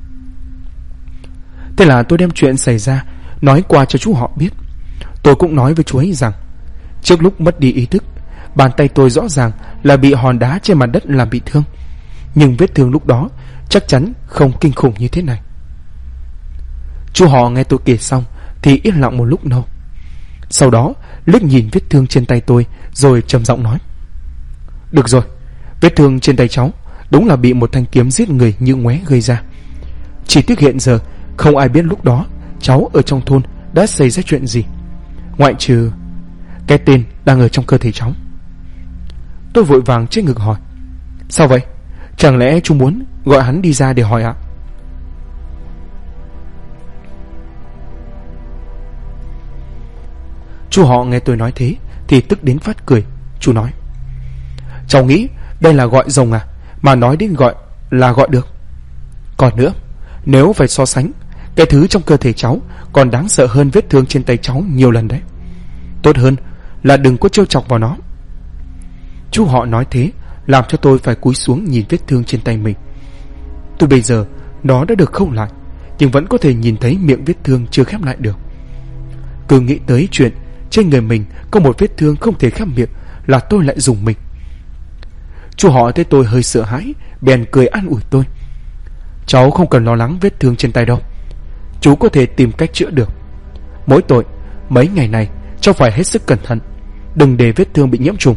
[SPEAKER 1] Thế là tôi đem chuyện xảy ra nói qua cho chú họ biết. Tôi cũng nói với chú ấy rằng trước lúc mất đi ý thức, bàn tay tôi rõ ràng là bị hòn đá trên mặt đất làm bị thương, nhưng vết thương lúc đó chắc chắn không kinh khủng như thế này. Chú họ nghe tôi kể xong thì yên lặng một lúc lâu. Sau đó liếc nhìn vết thương trên tay tôi, rồi trầm giọng nói: được rồi, vết thương trên tay cháu đúng là bị một thanh kiếm giết người như ngoé gây ra. Chỉ tiếc hiện giờ không ai biết lúc đó cháu ở trong thôn đã xảy ra chuyện gì, ngoại trừ cái tên đang ở trong cơ thể cháu. Tôi vội vàng trên ngực hỏi: sao vậy? Chẳng lẽ chú muốn gọi hắn đi ra để hỏi ạ? Chú họ nghe tôi nói thế thì tức đến phát cười. Chú nói: cháu nghĩ đây là gọi rồng à, mà nói đến gọi là gọi được. Còn nữa, nếu phải so sánh, cái thứ trong cơ thể cháu còn đáng sợ hơn vết thương trên tay cháu nhiều lần đấy. Tốt hơn là đừng có trêu chọc vào nó. Chú họ nói thế làm cho tôi phải cúi xuống nhìn vết thương trên tay mình. Tôi bây giờ nó đã được khâu lại, nhưng vẫn có thể nhìn thấy miệng vết thương chưa khép lại được. Cứ nghĩ tới chuyện trên người mình có một vết thương không thể khép miệng là tôi lại rùng mình. Chú họ thấy tôi hơi sợ hãi, bèn cười an ủi tôi: cháu không cần lo lắng vết thương trên tay đâu, chú có thể tìm cách chữa được. Mỗi tội mấy ngày này cháu phải hết sức cẩn thận, đừng để vết thương bị nhiễm trùng.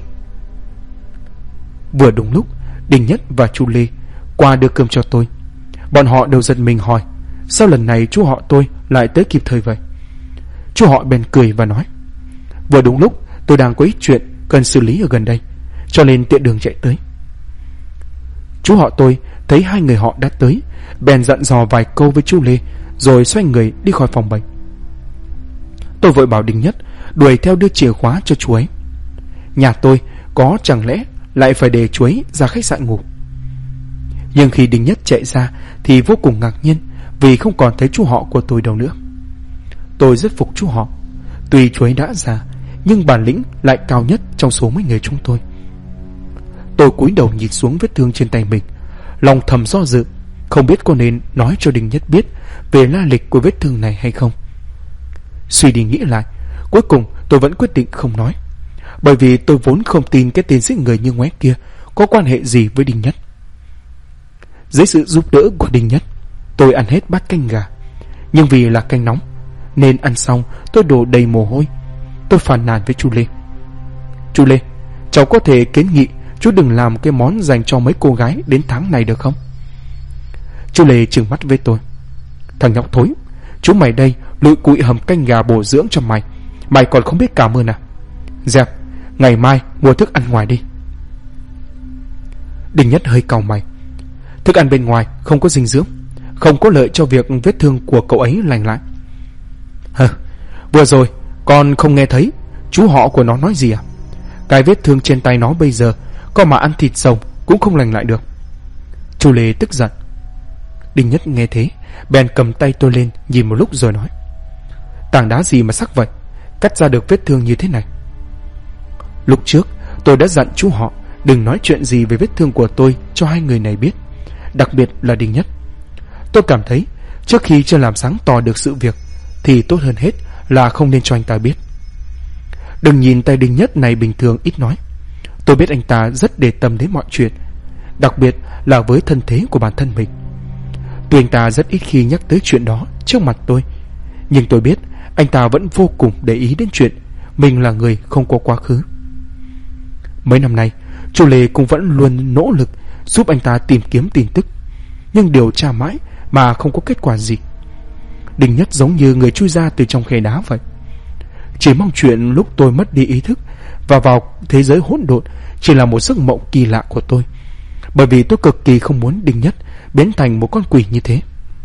[SPEAKER 1] Vừa đúng lúc Đình Nhất và chú Lê qua đưa cơm cho tôi. Bọn họ đều giật mình hỏi sao lần này chú họ tôi lại tới kịp thời vậy. Chú họ bèn cười và nói: vừa đúng lúc tôi đang có ít chuyện cần xử lý ở gần đây, cho nên tiện đường chạy tới. Chú họ tôi thấy hai người họ đã tới, bèn dặn dò vài câu với chú Lê, rồi xoay người đi khỏi phòng bệnh. Tôi vội bảo Đình Nhất đuổi theo đưa chìa khóa cho chú ấy. Nhà tôi có chẳng lẽ lại phải để chú ấy ra khách sạn ngủ. Nhưng khi Đình Nhất chạy ra thì vô cùng ngạc nhiên, vì không còn thấy chú họ của tôi đâu nữa. Tôi rất phục chú họ. Tuy chú ấy đã già, nhưng bản lĩnh lại cao nhất trong số mấy người chúng tôi. Tôi cúi đầu nhìn xuống vết thương trên tay mình, lòng thầm do dự, không biết có nên nói cho Đình Nhất biết về la lịch của vết thương này hay không. Suy đi nghĩ lại, cuối cùng tôi vẫn quyết định không nói, bởi vì tôi vốn không tin cái tên giết người như ngoé kia có quan hệ gì với Đình Nhất. Dưới sự giúp đỡ của Đình Nhất, tôi ăn hết bát canh gà, nhưng vì là canh nóng nên ăn xong tôi đổ đầy mồ hôi. Tôi phàn nàn với chú Lê: chú Lê, cháu có thể kiến nghị chú đừng làm cái món dành cho mấy cô gái đến tháng này được không? Chú Lê trừng mắt với tôi: thằng nhóc thối, chú mày đây lụi cụi hầm canh gà bổ dưỡng cho mày, mày còn không biết cảm ơn à? Dẹp, ngày mai mua thức ăn ngoài đi. Đình Nhất hơi cau mày: thức ăn bên ngoài không có dinh dưỡng, không có lợi cho việc vết thương của cậu ấy lành lại. Vừa rồi con không nghe thấy chú họ của nó nói gì à? Cái vết thương trên tay nó bây giờ có mà ăn thịt rồng cũng không lành lại được. Chú Lê tức giận. Đình Nhất nghe thế bèn cầm tay tôi lên nhìn một lúc rồi nói: tảng đá gì mà sắc vậy, cắt ra được vết thương như thế này? Lúc trước tôi đã dặn chú họ đừng nói chuyện gì về vết thương của tôi cho hai người này biết, đặc biệt là Đình Nhất. Tôi cảm thấy trước khi chưa làm sáng tỏ được sự việc thì tốt hơn hết là không nên cho anh ta biết. Đừng nhìn tay Đình Nhất này bình thường ít nói, tôi biết anh ta rất để tâm đến mọi chuyện, đặc biệt là với thân thế của bản thân mình. Tuy anh ta rất ít khi nhắc tới chuyện đó trước mặt tôi, nhưng tôi biết anh ta vẫn vô cùng để ý đến chuyện mình là người không có quá khứ. Mấy năm nay chú Lê cũng vẫn luôn nỗ lực giúp anh ta tìm kiếm tin tức, nhưng điều tra mãi mà không có kết quả gì. Đinh Nhất giống như người chui ra từ trong khe đá vậy. Chỉ mong chuyện lúc tôi mất đi ý thức và vào thế giới hỗn độn chỉ là một giấc mộng kỳ lạ của tôi, bởi vì tôi cực kỳ không muốn Đinh Nhất biến thành một con quỷ như thế.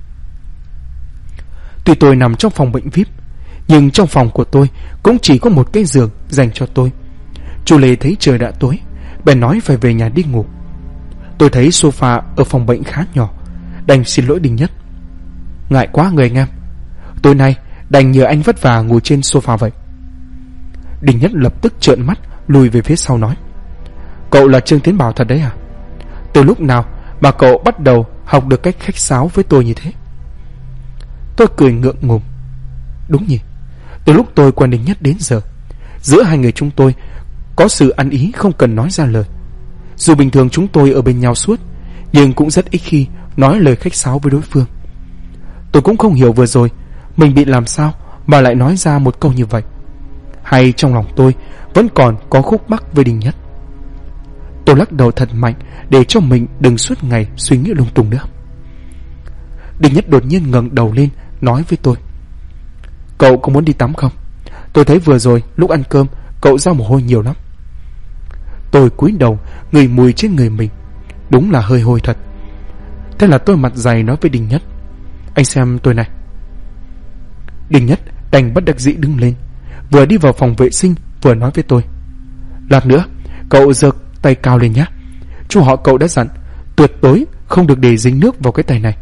[SPEAKER 1] Tuy tôi nằm trong phòng bệnh VIP, nhưng trong phòng của tôi cũng chỉ có một cái giường dành cho tôi. Chú Lê thấy trời đã tối, bèn nói phải về nhà đi ngủ. Tôi thấy sofa ở phòng bệnh khá nhỏ, đành xin lỗi Đinh Nhất. Ngại quá người anh em, tối nay đành nhờ anh vất vả ngủ trên sofa vậy. Đinh Nhất lập tức trợn mắt lùi về phía sau nói: Cậu là Trương Tiến Bảo thật đấy à? Từ lúc nào mà cậu bắt đầu học được cách khách sáo với tôi như thế? Tôi cười ngượng ngùng. Đúng nhỉ, từ lúc tôi quen Đinh Nhất đến giờ, giữa hai người chúng tôi có sự ăn ý không cần nói ra lời. Dù bình thường chúng tôi ở bên nhau suốt, nhưng cũng rất ít khi nói lời khách sáo với đối phương. Tôi cũng không hiểu vừa rồi mình bị làm sao mà lại nói ra một câu như vậy. Hay trong lòng tôi vẫn còn có khúc mắc với Đinh Nhất. Tôi lắc đầu thật mạnh để cho mình đừng suốt ngày suy nghĩ lung tung nữa. Đinh Nhất đột nhiên ngẩng đầu lên nói với tôi: Cậu có muốn đi tắm không? Tôi thấy vừa rồi lúc ăn cơm cậu ra mồ hôi nhiều lắm. Tôi cúi đầu ngửi mùi trên người mình, đúng là hơi hôi thật. Thế là tôi mặt dày nói với Đinh Nhất: Anh xem tôi này. Đinh Nhất đành bất đắc dĩ đứng lên, vừa đi vào phòng vệ sinh vừa nói với tôi: Lát nữa cậu giơ tay cao lên nhé. Chú họ cậu đã dặn tuyệt đối không được để dính nước vào cái tay này.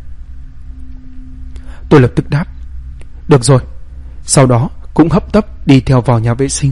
[SPEAKER 1] Tôi lập tức đáp: Được rồi. Sau đó cũng hấp tấp đi theo vào nhà vệ sinh.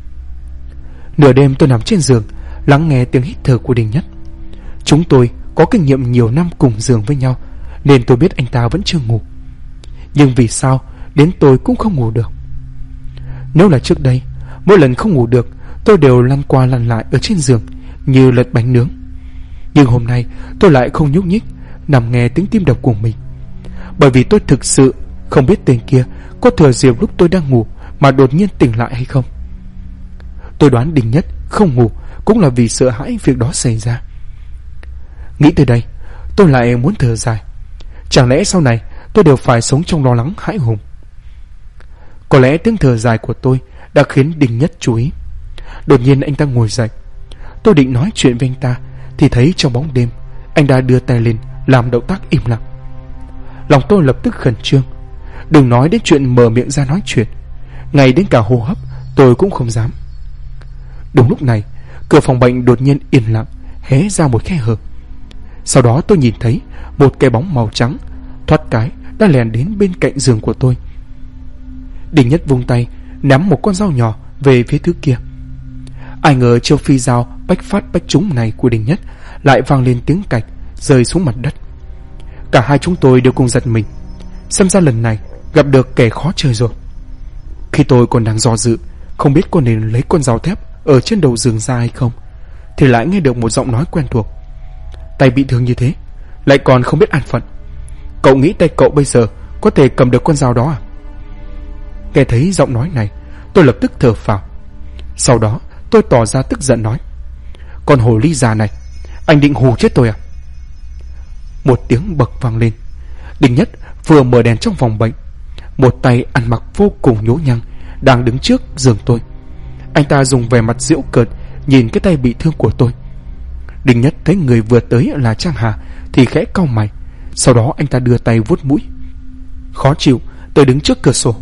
[SPEAKER 1] Nửa đêm tôi nằm trên giường lắng nghe tiếng hít thở của Đinh Nhất. Chúng tôi có kinh nghiệm nhiều năm cùng giường với nhau, nên tôi biết anh ta vẫn chưa ngủ. Nhưng vì sao đến tôi cũng không ngủ được? Nếu là trước đây, mỗi lần không ngủ được tôi đều lăn qua lăn lại ở trên giường như lật bánh nướng. Nhưng hôm nay tôi lại không nhúc nhích, nằm nghe tiếng tim đập của mình. Bởi vì tôi thực sự không biết tên kia có thừa dịp lúc tôi đang ngủ mà đột nhiên tỉnh lại hay không. Tôi đoán Đinh Nhất không ngủ cũng là vì sợ hãi việc đó xảy ra. Nghĩ tới đây, tôi lại muốn thở dài. Chẳng lẽ sau này tôi đều phải sống trong lo lắng hãi hùng? Có lẽ tiếng thở dài của tôi đã khiến Đinh Nhất chú ý. Đột nhiên anh ta ngồi dậy. Tôi định nói chuyện với anh ta thì thấy trong bóng đêm anh đã đưa tay lên làm động tác im lặng. Lòng tôi lập tức khẩn trương. Đừng nói đến chuyện mở miệng ra nói chuyện, ngay đến cả hô hấp tôi cũng không dám. Đúng lúc này, cửa phòng bệnh đột nhiên yên lặng, hé ra một khe hở. Sau đó tôi nhìn thấy một cái bóng màu trắng thoát cái đã lèn đến bên cạnh giường của tôi. Đinh Nhất vung tay ném một con dao nhỏ về phía thứ kia. Ai ngờ chiêu phi dao bách phát bách trúng này của Đinh Nhất lại vang lên tiếng cạch rơi xuống mặt đất. Cả hai chúng tôi đều cùng giật mình. Xem ra lần này gặp được kẻ khó chơi rồi. Khi tôi còn đang do dự không biết có nên lấy con dao thép ở trên đầu giường ra hay không, thì lại nghe được một giọng nói quen thuộc: Tay bị thương như thế lại còn không biết an phận. Cậu nghĩ tay cậu bây giờ có thể cầm được con dao đó à? Nghe thấy giọng nói này, tôi lập tức thở phào. Sau đó tôi tỏ ra tức giận nói: Con hồ ly già này, anh định hù chết tôi à? Một tiếng bậc vang lên. Đinh Nhất vừa mở đèn trong phòng bệnh, một tay ăn mặc vô cùng nhố nhăng đang đứng trước giường tôi. Anh ta dùng vẻ mặt giễu cợt nhìn cái tay bị thương của tôi. Đinh Nhất thấy người vừa tới là Trang Hà thì khẽ cau mày. Sau đó anh ta đưa tay vuốt mũi. Khó chịu, tôi đứng trước cửa sổ.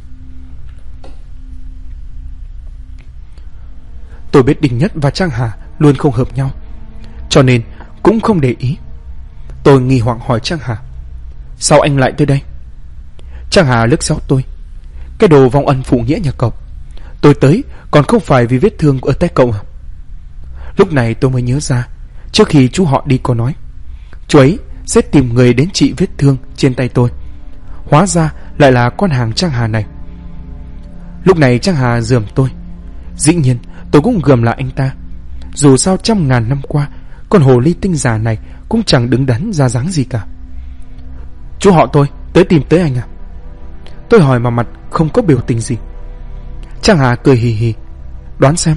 [SPEAKER 1] Tôi biết Đinh Nhất và Trang Hà luôn không hợp nhau, cho nên cũng không để ý. Tôi nghi hoặc hỏi Trang Hà: Sao anh lại tới đây? Trang Hà liếc xéo tôi: Cái đồ vong ân phụ nghĩa nhà cậu, tôi tới còn không phải vì vết thương ở tay cậu à? Lúc này tôi mới nhớ ra, trước khi chú họ đi có nói chú ấy sẽ tìm người đến trị vết thương trên tay tôi. Hóa ra lại là con hàng Trang Hà này. Lúc này Trang Hà rườm tôi. Dĩ nhiên tôi cũng gườm lại anh ta. Dù sao trăm ngàn năm qua, con hồ ly tinh già này cũng chẳng đứng đắn ra dáng gì cả. Chú họ tôi tới tìm tới anh à? Tôi hỏi mà mặt không có biểu tình gì. Trang Hà cười hì hì: Đoán xem.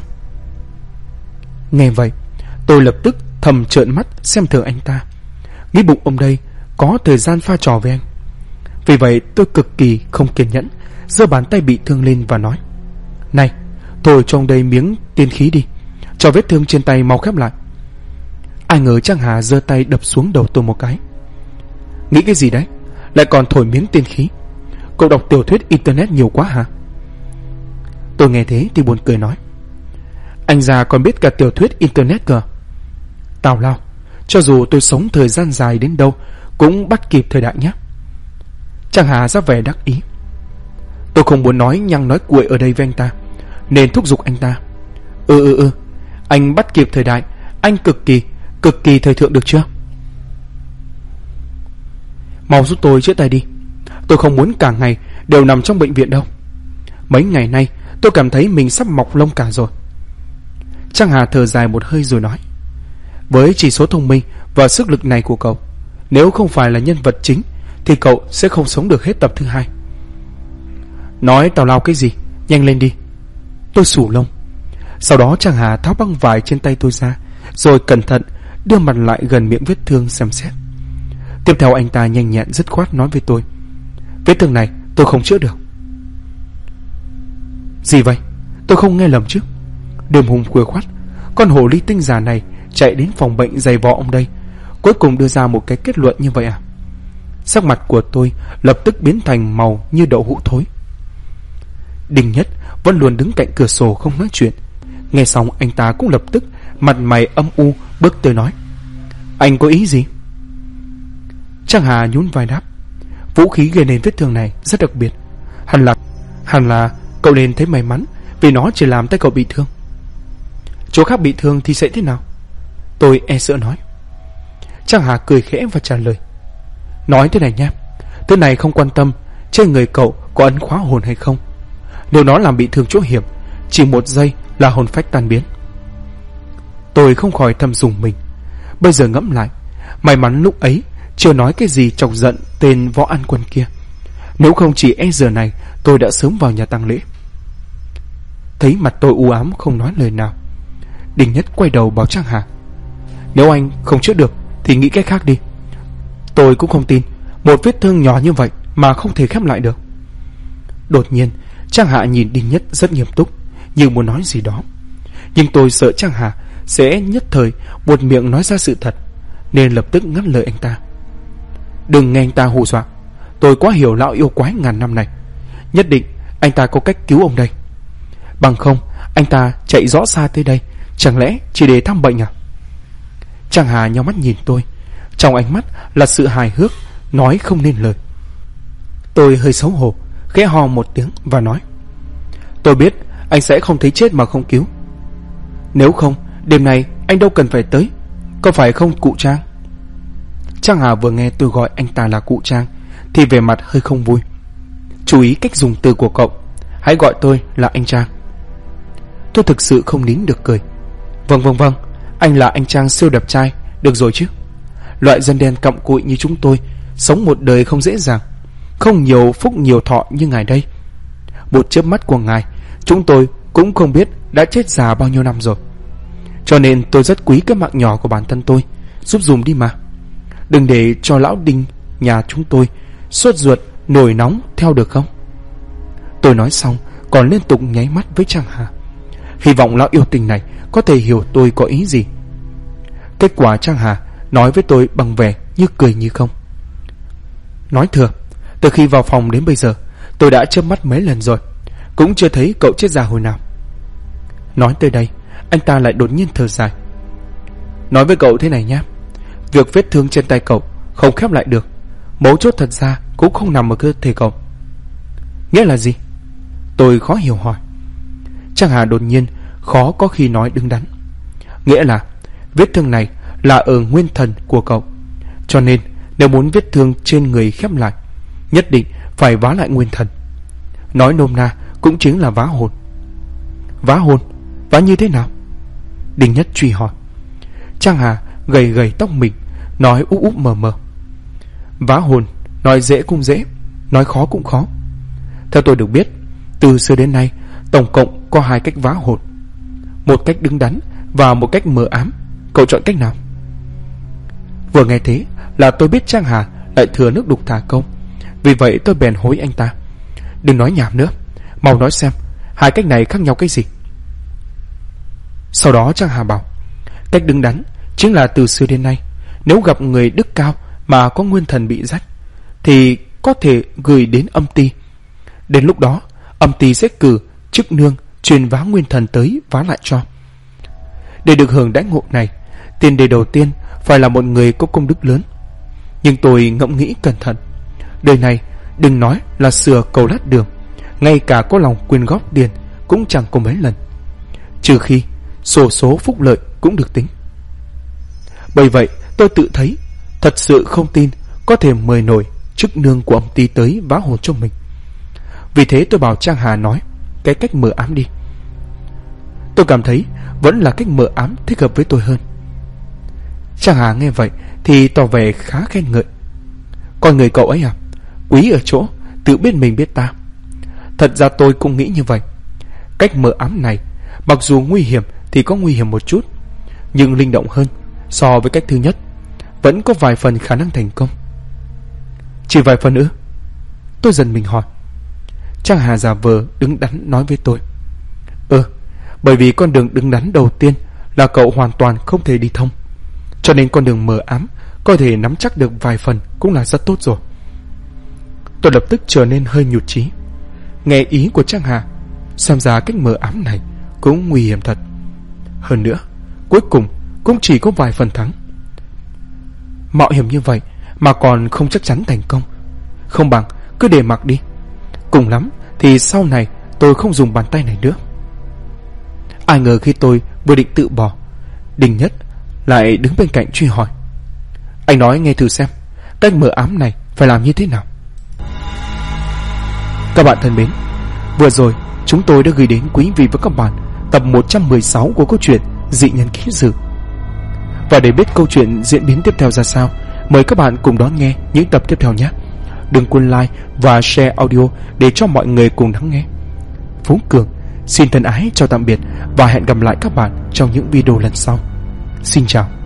[SPEAKER 1] Nghe vậy, tôi lập tức thầm trợn mắt xem thường anh ta. Nghĩ bụng ông đây có thời gian pha trò với anh. Vì vậy tôi cực kỳ không kiên nhẫn, giơ bàn tay bị thương lên và nói: "Này, thôi cho ông đây miếng tiên khí đi, cho vết thương trên tay mau khép lại." Ai ngờ Trang Hà giơ tay đập xuống đầu tôi một cái. "Nghĩ cái gì đấy? Lại còn thổi miếng tiên khí? Cậu đọc tiểu thuyết internet nhiều quá hả?" Tôi nghe thế thì buồn cười nói: "Anh già còn biết cả tiểu thuyết internet cơ. Tào lao, cho dù tôi sống thời gian dài đến đâu cũng bắt kịp thời đại nhé." Trang Hà ra vẻ đắc ý. Tôi không muốn nói nhăng nói cuội ở đây với anh ta, nên thúc giục anh ta: Anh bắt kịp thời đại, anh cực kỳ thời thượng được chưa? Mau giúp tôi chữa tay đi. Tôi không muốn cả ngày đều nằm trong bệnh viện đâu. Mấy ngày nay tôi cảm thấy mình sắp mọc lông cả rồi." Trang Hà thở dài một hơi rồi nói: "Với chỉ số thông minh và sức lực này của cậu, nếu không phải là nhân vật chính thì cậu sẽ không sống được hết tập thứ 2. Nói tào lao cái gì, nhanh lên đi." Tôi sủ lông. Sau đó Trang Hà tháo băng vải trên tay tôi ra, rồi cẩn thận đưa mặt lại gần miệng vết thương xem xét. Tiếp theo anh ta nhanh nhẹn dứt khoát nói với tôi: "Vết thương này tôi không chữa được." Gì vậy? Tôi không nghe lầm chứ? Đêm hôm khuya khoắt, con hồ ly tinh già này chạy đến phòng bệnh giày vò ông đây, cuối cùng đưa ra một cái kết luận như vậy à? Sắc mặt của tôi lập tức biến thành màu như đậu hũ thối. Đinh Nhất vẫn luôn đứng cạnh cửa sổ không nói chuyện. Nghe xong anh ta cũng lập tức mặt mày âm u bước tới nói: "Anh có ý gì?" Trang Hà nhún vai đáp: "Vũ khí gây nên vết thương này rất đặc biệt. Hẳn là cậu nên thấy may mắn, vì nó chỉ làm tay cậu bị thương. Chỗ khác bị thương thì sẽ thế nào?" Tôi e sợ nói. Trang Hà cười khẽ và trả lời: "Nói thế này nha, thứ này không quan tâm trên người cậu có ấn khóa hồn hay không. Nếu nó làm bị thương chỗ hiểm, chỉ 1 giây là hồn phách tan biến." Tôi không khỏi thầm rùng mình. Bây giờ ngẫm lại, may mắn lúc ấy chưa nói cái gì chọc giận tên Võ An Quân kia. Nếu không chỉ e giờ này tôi đã sớm vào nhà tang lễ. Thấy mặt tôi u ám không nói lời nào, Đinh Nhất quay đầu bảo Trang Hà: "Nếu anh không chữa được thì nghĩ cách khác đi. Tôi cũng không tin một vết thương nhỏ như vậy mà không thể khép lại được." Đột nhiên Trang Hà nhìn Đinh Nhất rất nghiêm túc, như muốn nói gì đó. Nhưng tôi sợ Trang Hà sẽ nhất thời buột miệng nói ra sự thật, nên lập tức ngắt lời anh ta: "Đừng nghe anh ta hù dọa. Tôi quá hiểu lão yêu quái ngàn năm này. Nhất định anh ta có cách cứu ông đây. Bằng không anh ta chạy rõ xa tới đây, chẳng lẽ chỉ để thăm bệnh à?" Trang Hà nhíu mắt nhìn tôi, trong ánh mắt là sự hài hước nói không nên lời. Tôi hơi xấu hổ, khẽ ho một tiếng và nói: "Tôi biết anh sẽ không thấy chết mà không cứu. Nếu không, đêm nay anh đâu cần phải tới, có phải không cụ Trang?" Trang Hà vừa nghe tôi gọi anh ta là cụ Trang thì vẻ mặt hơi không vui. "Chú ý cách dùng từ của cậu, hãy gọi tôi là anh Trang." Tôi thực sự không nín được cười. Vâng, anh là anh Trang siêu đẹp trai, được rồi chứ. Loại dân đen cặm cụi như chúng tôi sống một đời không dễ dàng, không nhiều phúc nhiều thọ như ngài đây. Một chớp mắt của ngài, chúng tôi cũng không biết đã chết già bao nhiêu năm rồi. Cho nên tôi rất quý cái mạng nhỏ của bản thân tôi, giúp dùm đi mà. Đừng để cho lão Đinh nhà chúng tôi sốt ruột nổi nóng theo được không?" Tôi nói xong còn liên tục nháy mắt với Trang Hà, hy vọng lão yêu tình này có thể hiểu tôi có ý gì. Kết quả Trang Hà nói với tôi bằng vẻ như cười như không: "Nói thừa, từ khi vào phòng đến bây giờ tôi đã chớp mắt mấy lần rồi, cũng chưa thấy cậu chết già hồi nào." Nói tới đây anh ta lại đột nhiên thở dài: "Nói với cậu thế này nhé, việc vết thương trên tay cậu không khép lại được, mấu chốt thật ra cũng không nằm ở cơ thể cậu." "Nghĩa là gì?" Tôi khó hiểu hỏi. Trang Hà đột nhiên khó có khi nói đứng đắn: "Nghĩa là vết thương này là ở nguyên thần của cậu, cho nên nếu muốn vết thương trên người khép lại, nhất định phải vá lại nguyên thần. Nói nôm na cũng chính là vá hồn." "Vá hồn? Vá như thế nào?" Đinh Nhất truy hỏi. Trang Hà gầy gầy tóc mình, nói úp úp mờ mờ: "Vá hồn, nói dễ cũng dễ, nói khó cũng khó. Theo tôi được biết, từ xưa đến nay tổng cộng có 2 cách vá hồn, một cách đứng đắn và một cách mờ ám. Cậu chọn cách nào?" Vừa nghe thế là tôi biết Trang Hà lại thừa nước đục thả câu. Vì vậy tôi bèn hối anh ta: đừng nói nhảm nữa, mau nói xem hai cách này khác nhau cái gì. Sau đó Trang Hà bảo: cách đứng đắn chính là từ xưa đến nay, nếu gặp người đức cao mà có nguyên thần bị rách thì có thể gửi đến âm ty. Đến lúc đó âm ty sẽ cử chức nương truyền vá nguyên thần tới vá lại cho. Để được hưởng đãi ngộ này, tiền đề đầu tiên phải là một người có công đức lớn. Nhưng tôi ngẫm nghĩ cẩn thận, đời này đừng nói là sửa cầu lát đường, ngay cả có lòng quyên góp tiền cũng chẳng có mấy lần, trừ khi sổ số phúc lợi cũng được tính. Bởi vậy tôi tự thấy thật sự không tin có thể mời nổi chức nương của âm ty tới vá hồn cho mình. Vì thế tôi bảo Trang Hà nói cái cách mờ ám đi. Tôi cảm thấy vẫn là cách mờ ám thích hợp với tôi hơn. Trang Hà nghe vậy thì tỏ vẻ khá khen ngợi. Con người cậu ấy à, quý ở chỗ tự biết mình biết ta. Thật ra tôi cũng nghĩ như vậy. Cách mờ ám này mặc dù nguy hiểm thì có nguy hiểm một chút, nhưng linh động hơn so với cách thứ nhất, vẫn có vài phần khả năng thành công. Chỉ vài phần ư? Tôi giật mình hỏi. Trang Hà giả vờ đứng đắn nói với tôi: bởi vì con đường đứng đắn đầu tiên là cậu hoàn toàn không thể đi thông, cho nên con đường mờ ám có thể nắm chắc được vài phần cũng là rất tốt rồi. Tôi lập tức trở nên hơi nhụt chí. Nghe ý của Trang Hà, xem ra cách mờ ám này cũng nguy hiểm thật. Hơn nữa cuối cùng cũng chỉ có vài phần thắng. Mạo hiểm như vậy mà còn không chắc chắn thành công, không bằng cứ để mặc đi. Cùng lắm thì sau này tôi không dùng bàn tay này nữa. Ai ngờ khi tôi vừa định tự bỏ, Đình Nhất lại đứng bên cạnh truy hỏi: anh nói nghe thử xem, cách mờ ám này phải làm như thế nào? Các bạn thân mến, vừa rồi chúng tôi đã gửi đến quý vị và các bạn tập 116 của câu chuyện Dị Nhân Ký Sử. Và để biết câu chuyện diễn biến tiếp theo ra sao, mời các bạn cùng đón nghe những tập tiếp theo nhé. Đừng quên like và share audio để cho mọi người cùng lắng nghe. Phú Cường xin thân ái chào tạm biệt và hẹn gặp lại các bạn trong những video lần sau. Xin chào.